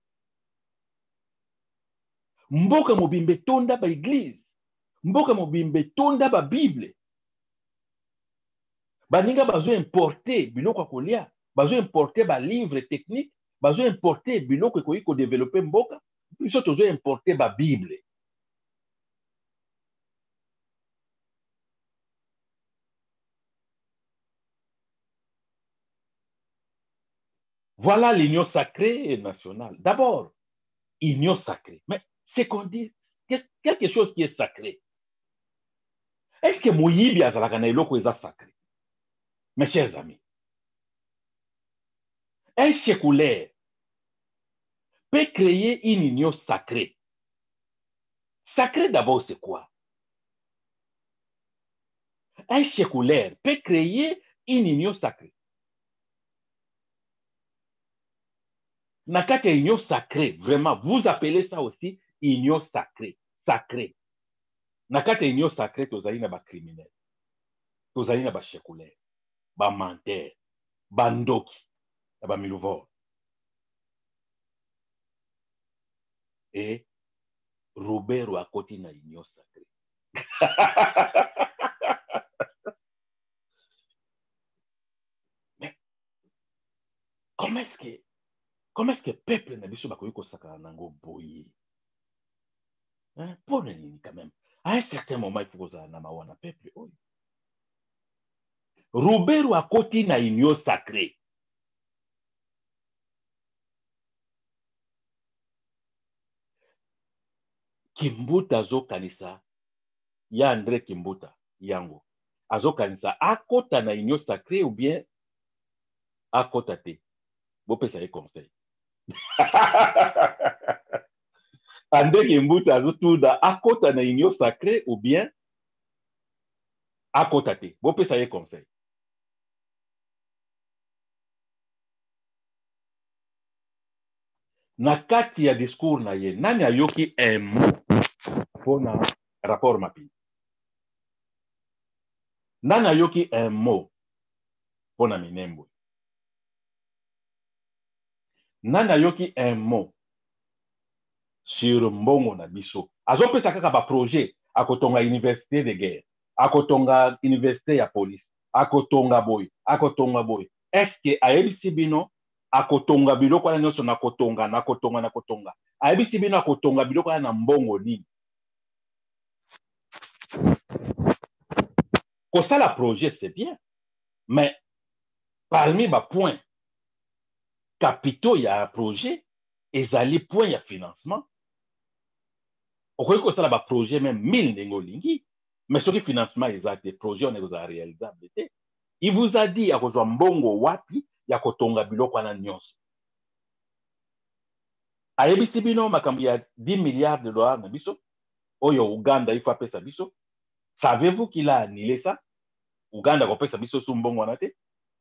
Mboka mobimbe tonda ba église. Mboka mobimbe tonda ba Bible. Baninga bazo importer biloko kolia, bazo importer ba livre technique, bazo importer biloko koyi ko développer mboka, biso tozo importer ba Bible. Voilà l'union sacrée et nationale. D'abord, union sacrée. Mais c'est qu'on dit quelque chose qui est sacré. Est-ce que Moyibi azalaka na eloko eza sacré? Mes chers amis, un séculaire peut créer une union sacrée. Sacré d'abord, c'est quoi? Un séculaire peut créer une union sacrée. Nakate union sacrée, vraiment, vous appelez ça aussi union sacrée. Sacrée. Nakate union sacrée, tozali na ba criminel, tozali na ba séculaire, ba menteur, ba ndoki, ba miluvor. Et Robert akoti na union sacrée. Mais comment est-ce que peuple na biso bakoki kosakana nango boye? Pour nini quand même? À un certain moment, il faut kozala na mawana peuple oyo. Robert akoti na union sacrée. Kimbuta azokanisa ya André Kimbuta yango azokanisa akota na union sacrée ou bien akota te? Bopesa ye conseil. André Kimbuta azotuda akota na union sacrée ou bien akota te bopesa ye conseil. Na kati ya discours na ye nani ayoki un mot mpona rapport Mapinga? Nani ayoki un mot mpona Minembwe? Nani ayoki un mot sur mbongo na biso? Azopesa kaka ba projet akotonga université de guerre, akotonga université ya police, akotonga boy, akotonga boy. Est-ce que ayebisi bino akotonga biloko wana nyonso na kotonga ayebisi bino akotonga biloko wana na mbongo nini? Kosala projet c'est bien, mais parmi ba points capitaux ya projet ezali point ya financement. Okoki kosala ba projet même 1000 ndenge olingi, mais soki financement eza te projet on ekozala réalisable te. Il vous a dit akozwa mbongo wapi ya kotonga biloko wana nyonso. Ayebisi bino makambo ya 10 milliards de dollars na biso oyo Uganda il faut apesa biso. Savez-vous qu'il a annulé ça? Uganda kopesa biso su mbongo wana te.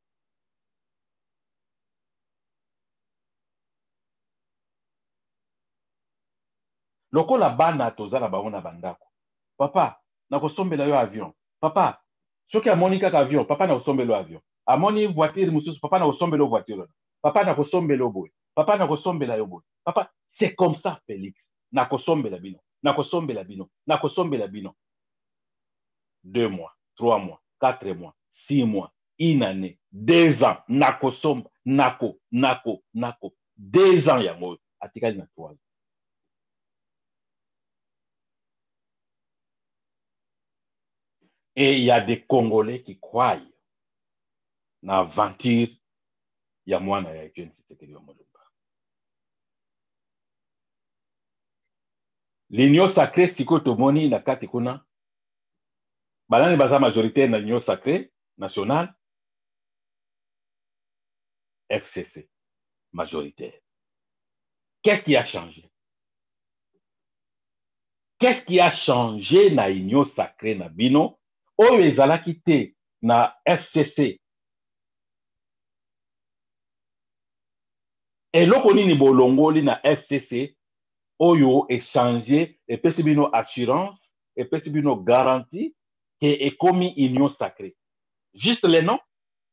Lokola bana tozala bango na bandako. Papa, nakosombela yo avion. Papa, soki amoni kaka avion, papa nakosombela avion. Amoni voiture mususu, papa nakosombela voiture. Papa nakosombela boy. Papa nakosombela yo boy. Papa, c'est comme ça Félix. Nakosombela bino. Nakosombela bino. Nakosombela bino. 2 mois, 3 mois, 4 mois, 6 mois, une année, 2 ans. Nakosomba, nako. 2 ans yango atikali na 3 ans. Et il y a des Congolais qui croient dans l'aventure ya mwana ya Etienne Tshisekedi wa Mulumba. L'union sacrée siko tomoni na kati kuna banani baza majoritaire na l'union sacrée nationale FCC majoritaire. Qu'est-ce qui a changé? Qu'est-ce qui a changé na l'union sacrée na bino oyo ezalaki te na FCC? Eloko nini bolongoli na FCC oyo échanger epesi bino assurance epesi bino garantie que ekomi union sacrée? Juste les noms?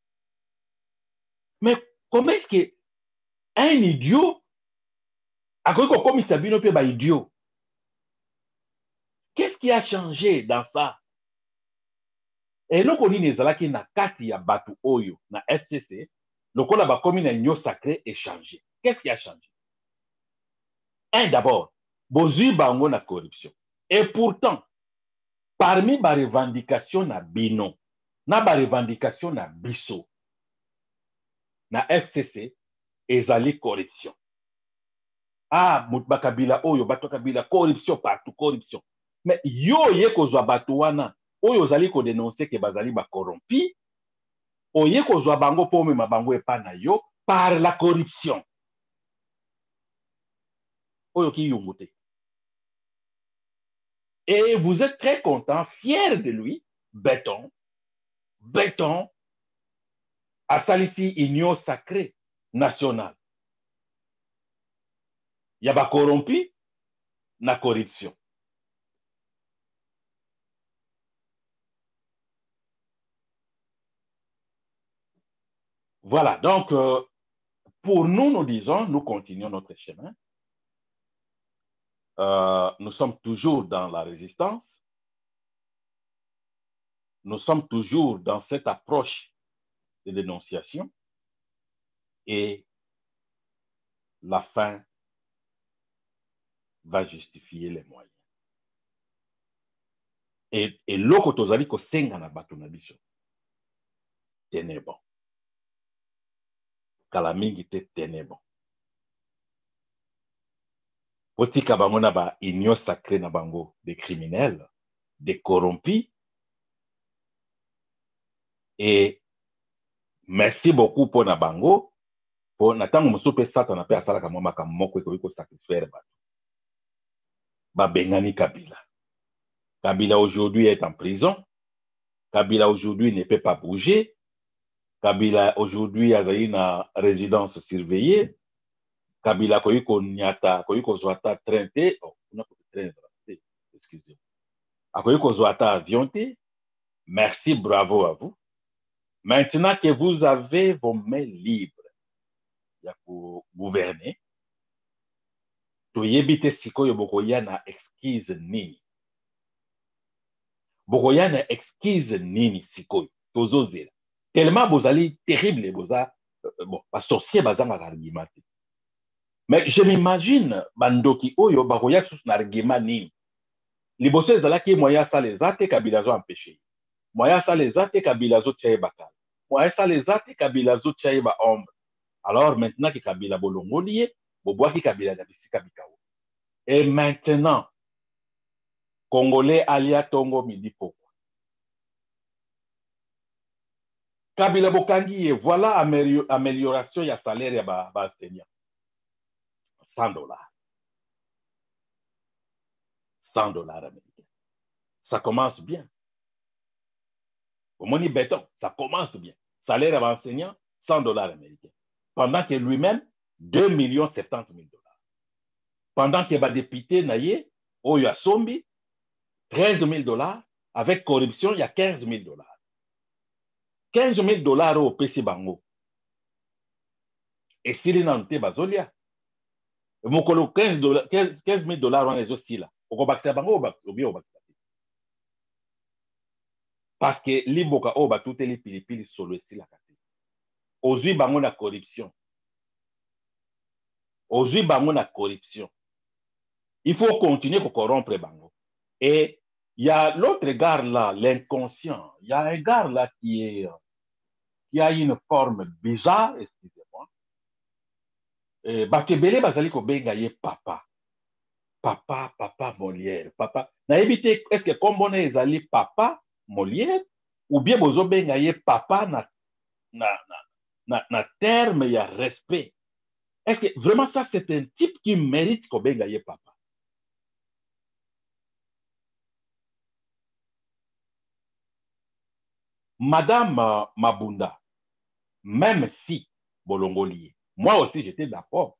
Mais comment est-ce que un idiot akoki kokomisa bino pe ba idiot? Qu'est-ce qui a changé dans ça? Eloko nini ezalaki na kati ya bato oyo na FCC lokola bakomi na union sacrée échanger? Qu'est-ce qui a changé? Un, d'abord, bozui bango na corruption. Et pourtant, parmi ba revendication na bino, na ba revendication na biso, na FCC, ezali corruption. Ah, bakabila oyo, bato kabila, corruption partout, corruption. Mais yo ye kozwa bato wana, oyo zali ko dénoncer ke bazali ba corrompi, oye kozwa bango po mema bango epa na yo par la corruption. Oyo ki yungu te. Et vous êtes très content, fier de lui, béton, à saliti union sacrée nationale. Il y a pas corrompu, na corruption. Voilà, donc pour nous, nous disons, nous continuons notre chemin. Nous sommes toujours dans la résistance. Nous sommes toujours dans cette approche de dénonciation. Et la fin va justifier les moyens. Et loko tozali ko senga na bato na biso. Tenez bon. Kala mingi te tenez bon. Potika bango na ba union sacrée na bango des criminels, des corrompus. Et merci beaucoup pour na bango. Pour na tango mosusu pe Satan pe asala ka mwa ka moko ko satisfaire bato. Ba Bengani Kabila. Kabila aujourd'hui est en prison. Kabila aujourd'hui ne peut pas bouger. Kabila aujourd'hui a une résidence surveillée. Kabila koyiko nyata, koyiko zwata train te. Oh, on a train excusez. Koyiko zwata avion te. Merci, bravo à vous. Maintenant que vous avez vos mains libres pour gouverner, toyebi te sikoyo bokoya na excuse nini. Bokoya na excuse nini sikoyo. Tozozela. Tellement bozali terrible boza bon, ba sorcier bazanga argument. Mais je m'imagine bandoki oyo bakoya sous na argument nini. Liboso ezalaki moya sa les ate kabila zo empêcher. Moya sa les ate kabila zo tchaye bakal. Moya sa les ate kabila zo tchaye ba ombre. Alors maintenant que kabila bolongoli ye, boboaki kabila na bisika bikawo. Et maintenant Congolais alia tongo midi poko. Kabila bokangi ye, voilà amélioration ya salaire ya ba enseignant. $100. $100 américains. Ça commence bien. Au moni béton, ça commence bien. Salaire à enseignant, $100 américains. Pendant que lui-même, 2,70 millions. Pendant que le député Naye, Oyo Sombi, $13,000. Avec corruption, il y a $15,000. $15,000 au PC Bango. Et s'il est dans le Bazolia, mokolo $15,000 en les aussi là. Au Bango, au bien au parce que Liboka Oba toutes les pilipili solo ici la kate. Ozui bango na corruption. Ozui bango na corruption. Il faut continuer pour corrompre bango. Et il y a l'autre gars là, l'inconscient. Il y a un gars là qui a une forme bizarre, excusez-moi. Bakebele bazali ko benga ye papa. Papa Molière. Papa. Na éviter est-ce que comme on est allé papa Molière ou bien bozo benga ye papa na terme il y a respect. Est-ce que vraiment ça c'est un type qui mérite qu'on benga ye papa? Madame Mabunda, même si Bolongoli, moi aussi j'étais d'accord.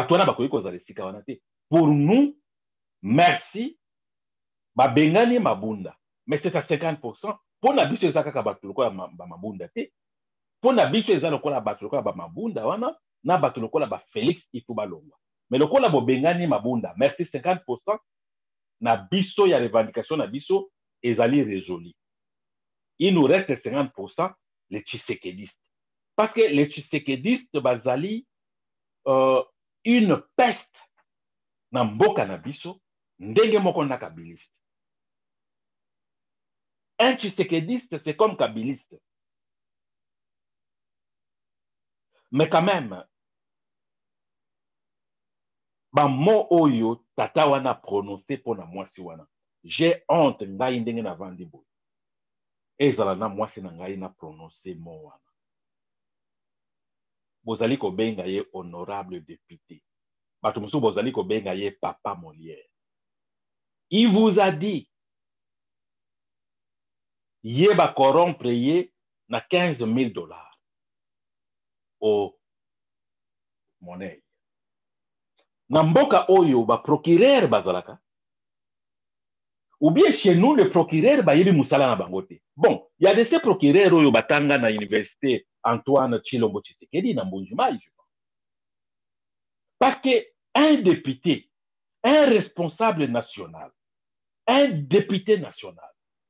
Pour nous, merci, Bengani Mabunda. Mais c'est à 50%. Pour la biche ezaka batuluko ya Mabunda te. Pour la biche ezaka la batuluko ya Mabunda wana na batuluko la ba Félix Ituba Longwa. Mais le kola Bengani Mabunda, merci 50%. Na biso ya revendication na biso ezali résolu. Il nous reste 50% les Tshisekédistes. Parce que les Tshisekédistes bazali une peste na mboka na biso ndenge moko na kabiliste. Un Tshisekédiste c'est comme kabiliste. Mais quand même ba mo oyo tata wana prononcé pour na mwasi wana. J'ai honte ngai ndenge na vandi boy. Ezala na mwasi na ngai na prononcé mo wana. Bozali ko benga ye honorable député. Batumusu bozali ko benga ye papa Molière. Il vous a dit ye ba corrompre ye na $15,000 au monnaie. Na mboka oyo ba procureur bazalaka. Ou bien chez nous le procureur ba yebi musala na bangote. Bon, il y a de ces procureurs oyo batanga na université Antoine Tshilombo Tshisekedi na Mbunjimai. Parce que un député, un responsable national, un député national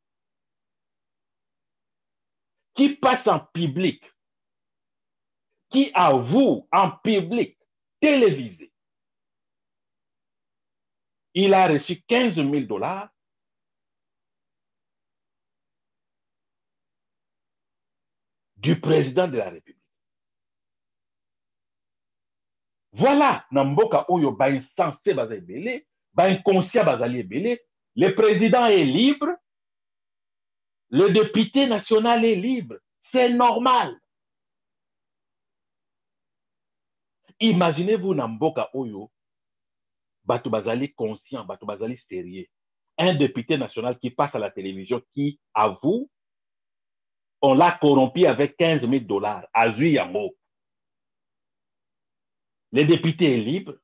qui passe en public, qui avoue en public, télévisé, il a reçu $15,000 du président de la République. Voilà, Namboka Oyo, ba insensé baza ebele, ba inconscient bazali ebele, le président est libre, le député national est libre. C'est normal. Imaginez-vous Namboka Oyo, Bato Bazali conscient, Bato Bazali sérieux. Un député national qui passe à la télévision, qui avoue On l'a corrompu avec 15 000 dollars. Azui Yango. Le député est libre.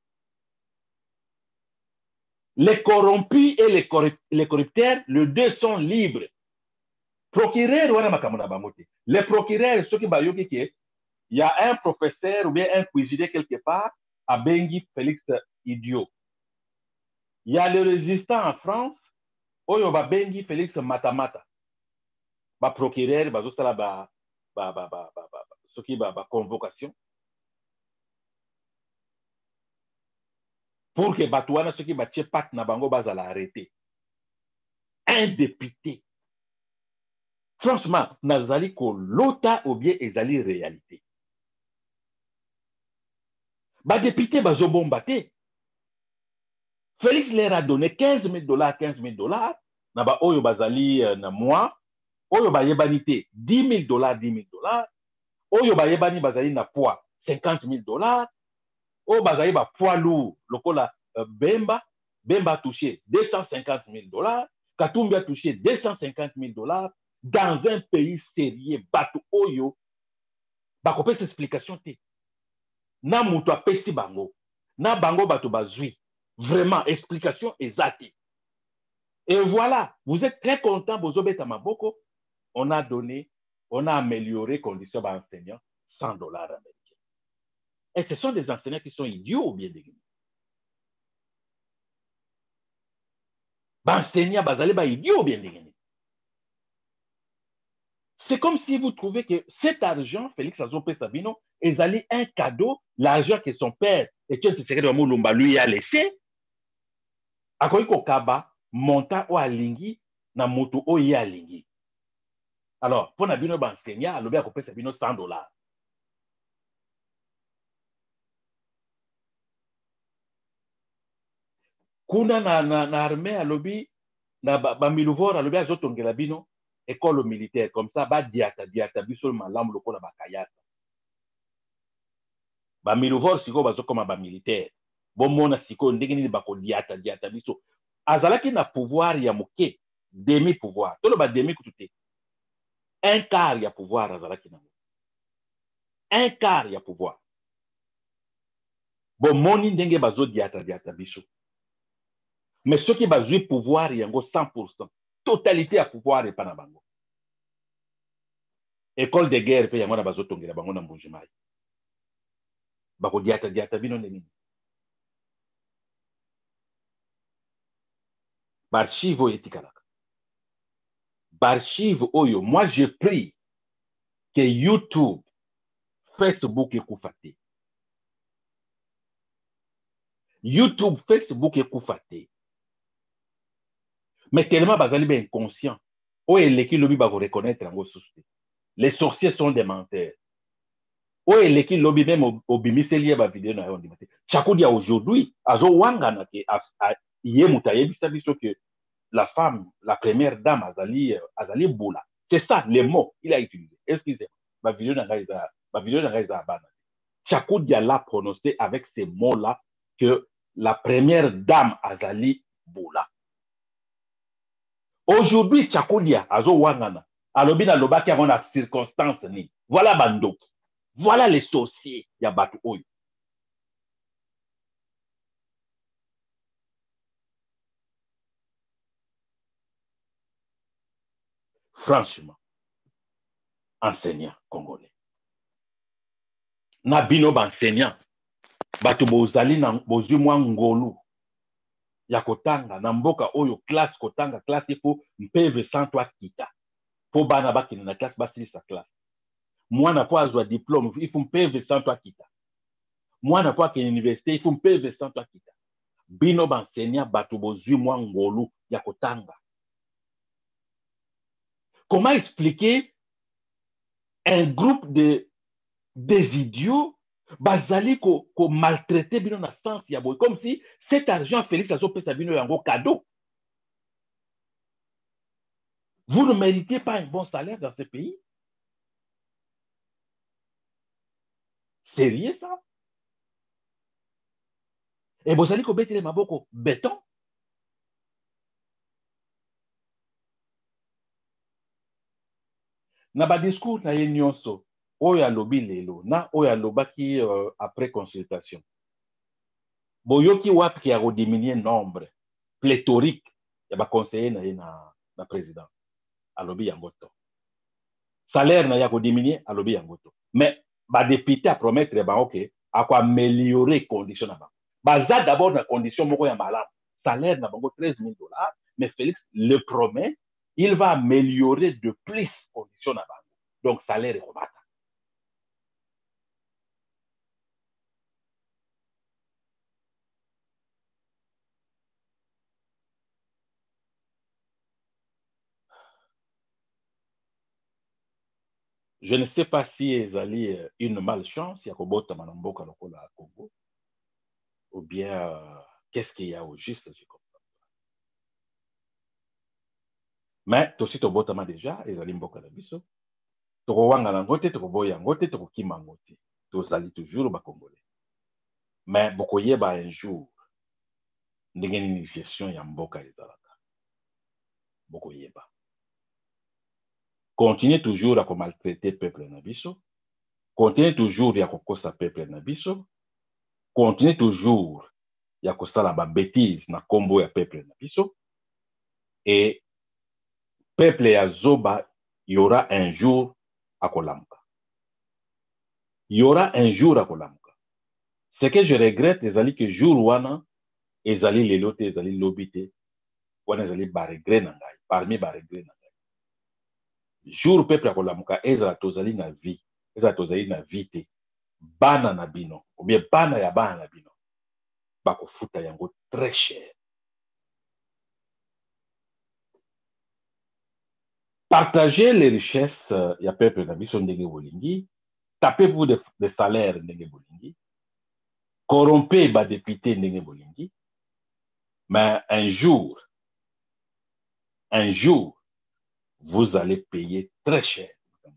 Les corrompus et les corrupteurs, les deux sont libres. Procureur, les procureurs, ceux qui bayoki, il y a un professeur ou bien un cuisinier quelque part à Bengi Félix Idiot. Il y a le résistant en France, Oyo Bengi Félix Matamata. Ba procureur, ba zosala ce qui ba convocation. Pour que Batouana, ceux qui battent pat na bango bazala arrêté. Un député. Franchement, nazali ko lota ou bien ezali réalité. Ba député bazo bombaté. Félix leur a donné 15 000 dollars, 15 000 dollars. Na ba oyo bazali na moi. Oyo ba yebani te 10 000 dollars, 10 000 dollars. Oyo ba yebani bazali na poids 50 000 dollars. Oyo bazali ba poids lourd. Lokola Bemba. Bemba a touché 250 000 dollars. Katumbi a touché 250 000 dollars. Dans un pays sérieux, Batu Oyo, bakopesa explication te. Na mutu apesi bango. Na bango Batu bazui. Vraiment, explication exacte. Et voilà, vous êtes très content, Bozobeta Maboko. On a donné, on a amélioré conditions d'enseignants 100 dollars américains. Et ce sont des enseignants qui sont idiots ou bien des enseignants, bazali ba idiots ou bien des. C'est comme si vous trouvez que cet argent, Félix Azopé Sabino, est allé un cadeau, l'argent que son père, Etienne Tshisekedi Lumumba, lui a laissé. Akoiko Kaba, monta o alingi, na moto o ye alingi. Alors, pour Nabino enseignant, l'obé a Sabino 100 dollars. Kuna na armée à lobby, na bamiluvor à lobby azotongela bino, école militaire, comme ça, ba diata biso malamu lokola bakayata. Bamiluvor siko bazokoma bamilitaire. Bomona siko ndenge nini bakodiata biso. Azalaki na pouvoir ya moke, demi pouvoir. Tolo ba demi kutute. Un quart ya pouvoir azalaki na. Un quart ya pouvoir. Bomoni ndenge bazodiata biso. Mais ceux qui bazui pouvoir yango 100%, totalité à pouvoir et pas na bango. École de guerre pe yango na bazotongela bango na mbujimai. Bakodiata bino nini. Barchive etikalaka. Barchive oyo, moi je prie que YouTube, Facebook ekufa te. YouTube, Facebook ekufa te. Mais tellement bazali ben inconscient. O eleki lobi ba reconnaître yango susu. Les sorciers sont des menteurs. O eleki lobi même obimiseli ba vidéo na yo ndimate. Chakudia aujourd'hui, azo wanga na ke ye mutayebisa biso que la femme, la première dame azali boula. C'est ça le mot il a utilisé. Excusez-moi. Ma vidéo na ngaiza bana. Chakudia l'a prononcé avec ces mots-là que la première dame azali boula. Aujourd'hui, Chakudia, Azo Wangana, Alobina Lobaki a une circonstance ni. Voilà Bandoki. Voilà les sorciers, Yabatu Oyo. Franchement, enseignant congolais. Nabino enseignant, Batu Bozali na Bozu mwa ngolu. Ya kotanga, na mboka Oyo, classe kotanga, classe ifo, mpeve sans toi kita. Po bana baki na classe, basili sa classe. Mwana po azwa diplôme, il faut mpeve sans toi kita. Mwana po ake université, il faut mpeve sans toi kita. Bino enseignant, Batu Bozu mwa ngolu, ya kotanga. Comment expliquer un groupe des idiots bazali ko maltraiter bino na sens ya boy comme si cet argent Félix azopesa bino yango cadeau. Vous ne méritez pas un bon salaire dans ce pays. Sérieux ça? Et bozali ko betele maboko béton. na ba discours na ye nyonso oyo alobi lelo na oyo alobaki après consultation boyoki wapi ya kodiminuer nombre pléthorique ya baconseiller na ye na président alobi yango to salaire na ye akodiminuer alobi yango to mais badepute apromettre bango ke akoaméliorer condition na bango baza d'abord na condition moko ya malamu salaire na bango $13 000 mais Félix le promet il va améliorer de plus condition na bango donc salaire ekobata. Je ne sais pas si ezali une malchance ya kobotama na mboka lokola ya Congo ou bien qu'est-ce qu'il y a au juste je comprends. Mais tosi tobotama déjà ezali mboka na biso tokowanga nango te tokoboya yango te tokokima yango te tozali toujours bacongolais mais bokoyeba un jour ndenge nini gestion ya mboka ezalaka bokoyeba continue toujours à maltraiter peuple na biso continue toujours ya kokosa peuple na biso continue toujours ya kosala babétise na kombo ya peuple na biso et peuple ya zoba y aura un jour à kolamuka y aura un jour à kolamuka ce que je regrette ezali que jour wana ezali lelo te ezali lobi te wana ezali baregret na ngai parmi baregret na ngai jour peuple akolamuka ezala tozali na vie ezala tozali na vie te bana na bino ou bien bana ya bana na bino bakofuta yango très cher. Partagez les richesses ya peuple na biso ndenge bolingi tapez-vous des salaires ndenge bolingi corrompez badepute ndenge bolingi mais un jour vous allez payer très cher.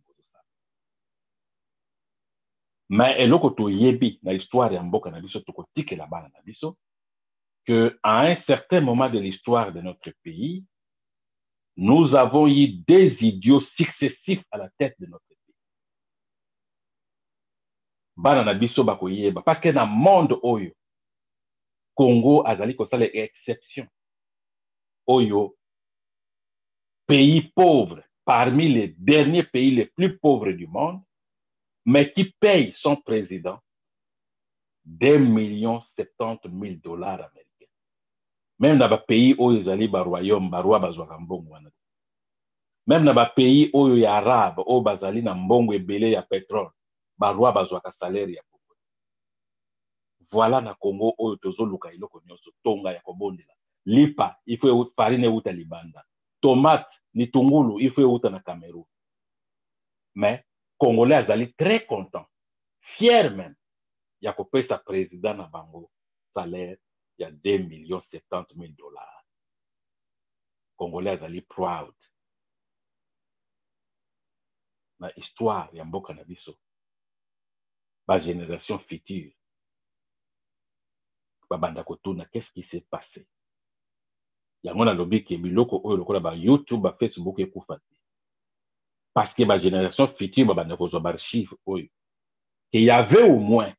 Mais eloko toyebi na histoire ya mboka na biso tokotikela bana na biso que à un certain moment de l'histoire de notre pays nous avons eu des idiots successifs à la tête de notre pays. Bana na biso bakoyeba parce que na monde oyo Congo azali kosala exception oyo pays pauvre parmi les derniers pays les plus pauvres du monde mais qui paye son président $1,070,000 américains. Même dans les pays où ils allaient au royaume, barwa bazwaka mbongo wana. Même dans les pays où il y a arabe, où bazali na mbongo ebele ya pétrole, barwa bazwaka salaire ya Congo. Voilà na Congo où tozoluka iloko nyonso tonga ya kobondela. Lipa, il faut farine uta libanda. Tomate, litungulu, il faut uta na Cameroun. Mais Congolais azali très content, fier même. Ya kopesa président na bango salaire ya $2,070,000. Congolais azali proud na histoire ya mboka na biso ba génération future babanda kotuna qu'est-ce qui s'est passé yango na lobi ke biloko oyo lokola ba YouTube ba Facebook ekufa te parce que ba génération future babanda kozwa ba archive oyo qu'il y avait au moins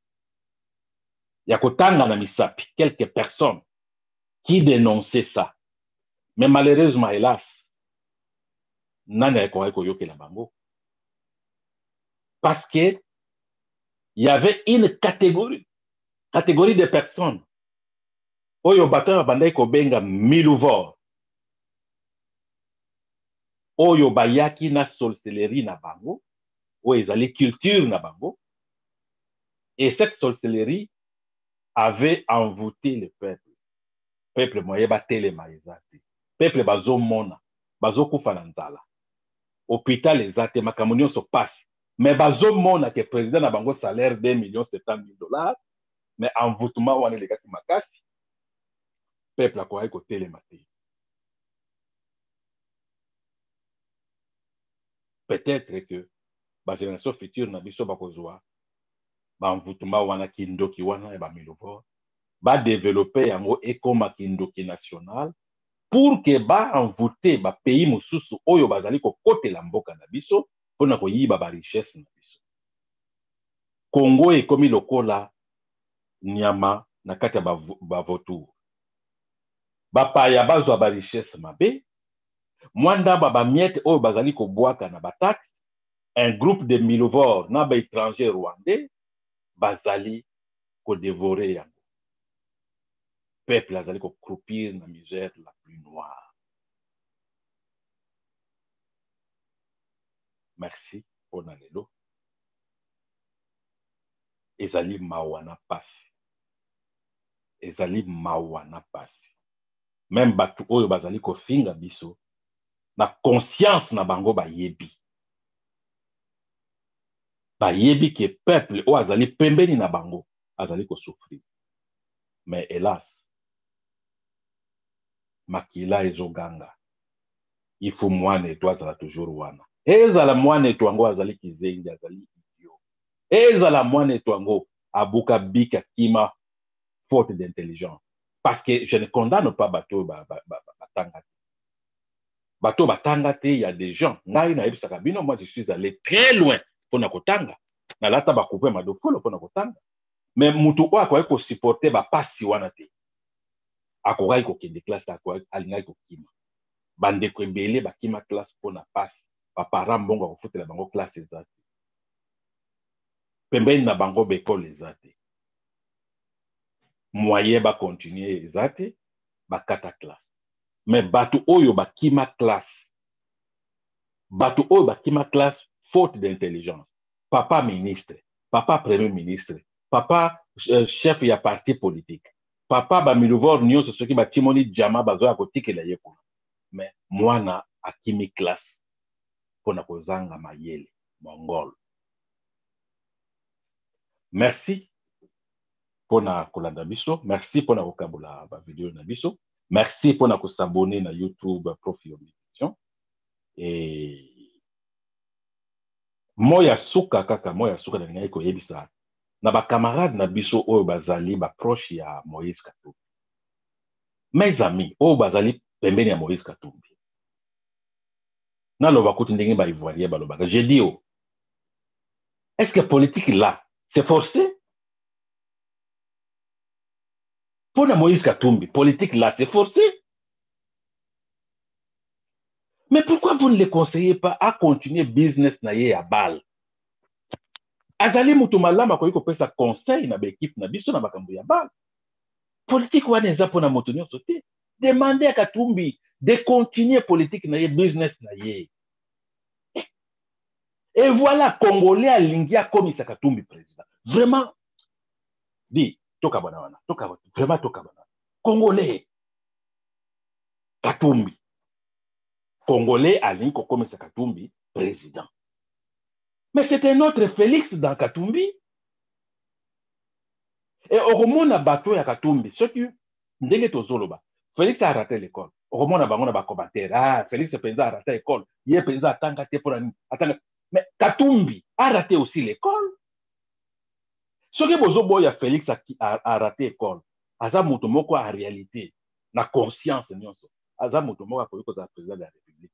ya kotanga na misapi quelques personnes qui dénonçaient ça mais malheureusement hélas nani ayekoki koyokela bango parce que il y avait une catégorie de personnes oyo bato babandaki kobenga miluvor oyo bayaki na sorcellerie na bango oyo ezali culture na bango et cette sorcellerie avait envoûté le peuple moye batelema eza te peuple bazomona bazokufa na nzala hôpital eza te makambo nyonso pasi mais bazomona ke président na bango salaire $2,070,000 mais envoûtement wana elekaki makasi peuple akoki kotelema te peut-être que bagénération future na biso bakozwa baenvoûtement wana kindoki wana ya bamiluvor badéveloppe yango ekoma kindoki national pour que envoûter ba pays mosusu oyo bazali kokotela mboka na biso mpona koyiba ba richesse na biso. Congo ekomi lokola nyama na kati ya bavotour. Bapaya bazwa ba richesse mabe, mwandamba bamiete oyo bazali kobwaka na bataxe, un groupe de milivores na ba étranger rwandais bazali kodévorer yango. Peuple azali kokroupir na misère la plus noire. Merci mpona lelo. Ezali mawa na pasi. Ezali mawa na pasi. Même batu oyo bazali kofinga biso na conscience na bango bayebi. Bayebi ke peuple oyo azali pembeni na bango azali kosouffrir. Mais hélas, makila ezoganga. Il faut mwane to azala toujours wana. Ezala mwane to yango azali kizengi azali idiot. Ezala mwane to yango abuka bika kima faute d'intelligence. Parce que je ne condamne pas bateau batanga. Bateau batanga te, il y a des gens. Moi je suis allé très loin pour na kotanga. Na lata ba couper ma dofolo pour na kotanga. Mais mutu kwa kwa ko supporter ba pasi wana te. Akogai ko kende classe akwa alingai ko kima. Bande ko ebele ba kima classe pour na pasi. Ba parents mbongo ko fotela bango classe ezati. Pembeni na bango be école ezati. Moyen ba continuer ezati ba kata classe. Mais batu oyo ba kima classe. Batu oyo ba kima classe faute d'intelligence. Papa ministre, papa premier ministre, papa chef ya parti politique. Papa ba milivor nyonso soki ba timoni jama bazoya kotikela ye kuna. Mais mwana akimi classe pona kozanga mayele mongol. Merci pona kolanda biso, merci pona kokabula ba video na biso, merci pona kosabone na YouTube Profil Méditation. Et moya suka kaka moya suka na ngai ko yebisa na ba camarades na biso oyo bazali ba proche ya Moïse Katumbi. Mes amis oyo bazali pembeni ya Moïse Katumbi. Na loba kuti ndenge ba ivoirien ba loba. J'ai dit oh, est-ce que politique là c'est forcé? Pour na Moïse Katumbi, politique là c'est forcé? Mais pourquoi vous ne les conseillez pas à continuer business na ye à balle? Azali mutu malama ko yiko pesa conseil na ba équipe na biso na makambo ya balle. Politique wana eza pona moto nyonso te. Demandez à Katumbi de continuer politique na ye, business na ye. Et voilà, Congolais à Lingia comme ça Katumbi président. Vraiment, dit, toka bana wana, toka vraiment toka bana. Congolais, Katumbi. Congolais à Lingia comme ça Katumbi président. Mais c'est un autre Félix dans Katumbi. Et au Romona bateau ya Katumbi, ce qui ndenge tozoloba. Félix a raté l'école. Au Romona bangona ba commentaire. Ah, Félix Penza a raté l'école. Yé Penza atanga te pour atanga. Mais Katumbi a raté aussi l'école. Ce que bozobo ya Félix a raté l'école. Aza moto moko en réalité na conscience nyonso. Aza moto moko akoyiko za président de la République.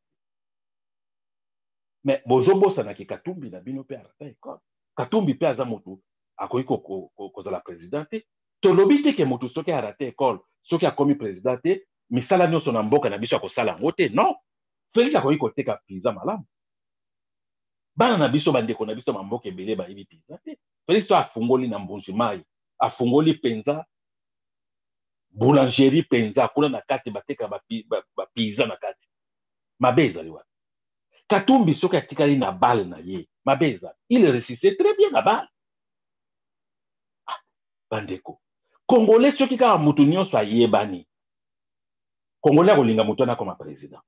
Mais bozobo sanaki Katumbi na bino pe a raté l'école. Katumbi pe aza moto akoyiko ko la présidente. Tolobi te ke moto soki a raté l'école, soki a commis présidente, misala nyonso na mboka na biso akosala ngote. Non. Félix akoyiko teka pizza malamu. Bana na biso bandeko na biso mamboka ebele bayebi penza te. Félix afungoli na mbunjimai, afungoli penza boulangerie penza kuna na kati bateka ba pizza na kati. Mabe ezali wana. Katumbi soki atikali na balle na ye, mabe ezali. Il réussissait très bien na balle. Ah, bandeko. Congolais soki kaka mutu nyonso ayebani. Congolais akolinga mutu wana koma président.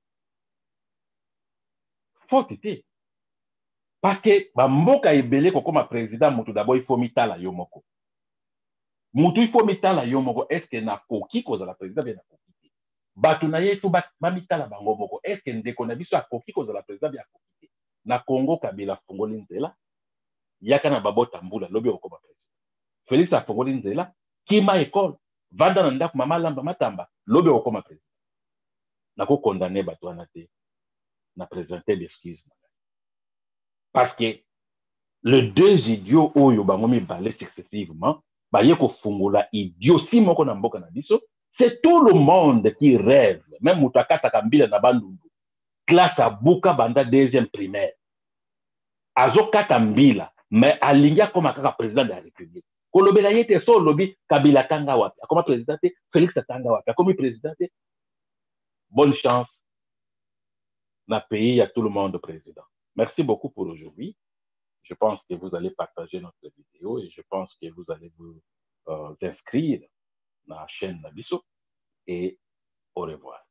Faute te. Parce que bamboka ebele kokoma président mutu d'abord il faut mitala yo moko. Mutu il faut mitala yo moko. Est-ce que na koki kozala président bien na koki te? Batu na ye il faut ba mitala bango moko. Est-ce que ndeko na biso akoki kozala président bien koki te? Na Congo Kabila fungoli nzela. Yaka na babota mbula lobi okoma président. Félix afungoli nzela. Kima école. Vanda na ndako mama lamba matamba lobi okoma président. nako condamné bato wana te na présenter d'excuse parce que les deux idiots oyo bango mibale successivement baye kofungola idiotie moko na mboka na biso. C'est tout le monde qui rêve, même moto akataka mbila na bandundu classe abuka banda deuxième primaire azokata mbila mais alingi akoma kaka président de la république kolobela ye te so olobi Kabila tanga wapi akoma président te, Félix atanga wapi akomi président te. Bonne chance na pays, il y a tout le monde président. Merci beaucoup pour aujourd'hui. Je pense que vous allez partager notre vidéo et je pense que vous allez vous inscrire dans la chaîne Nabiso et au revoir.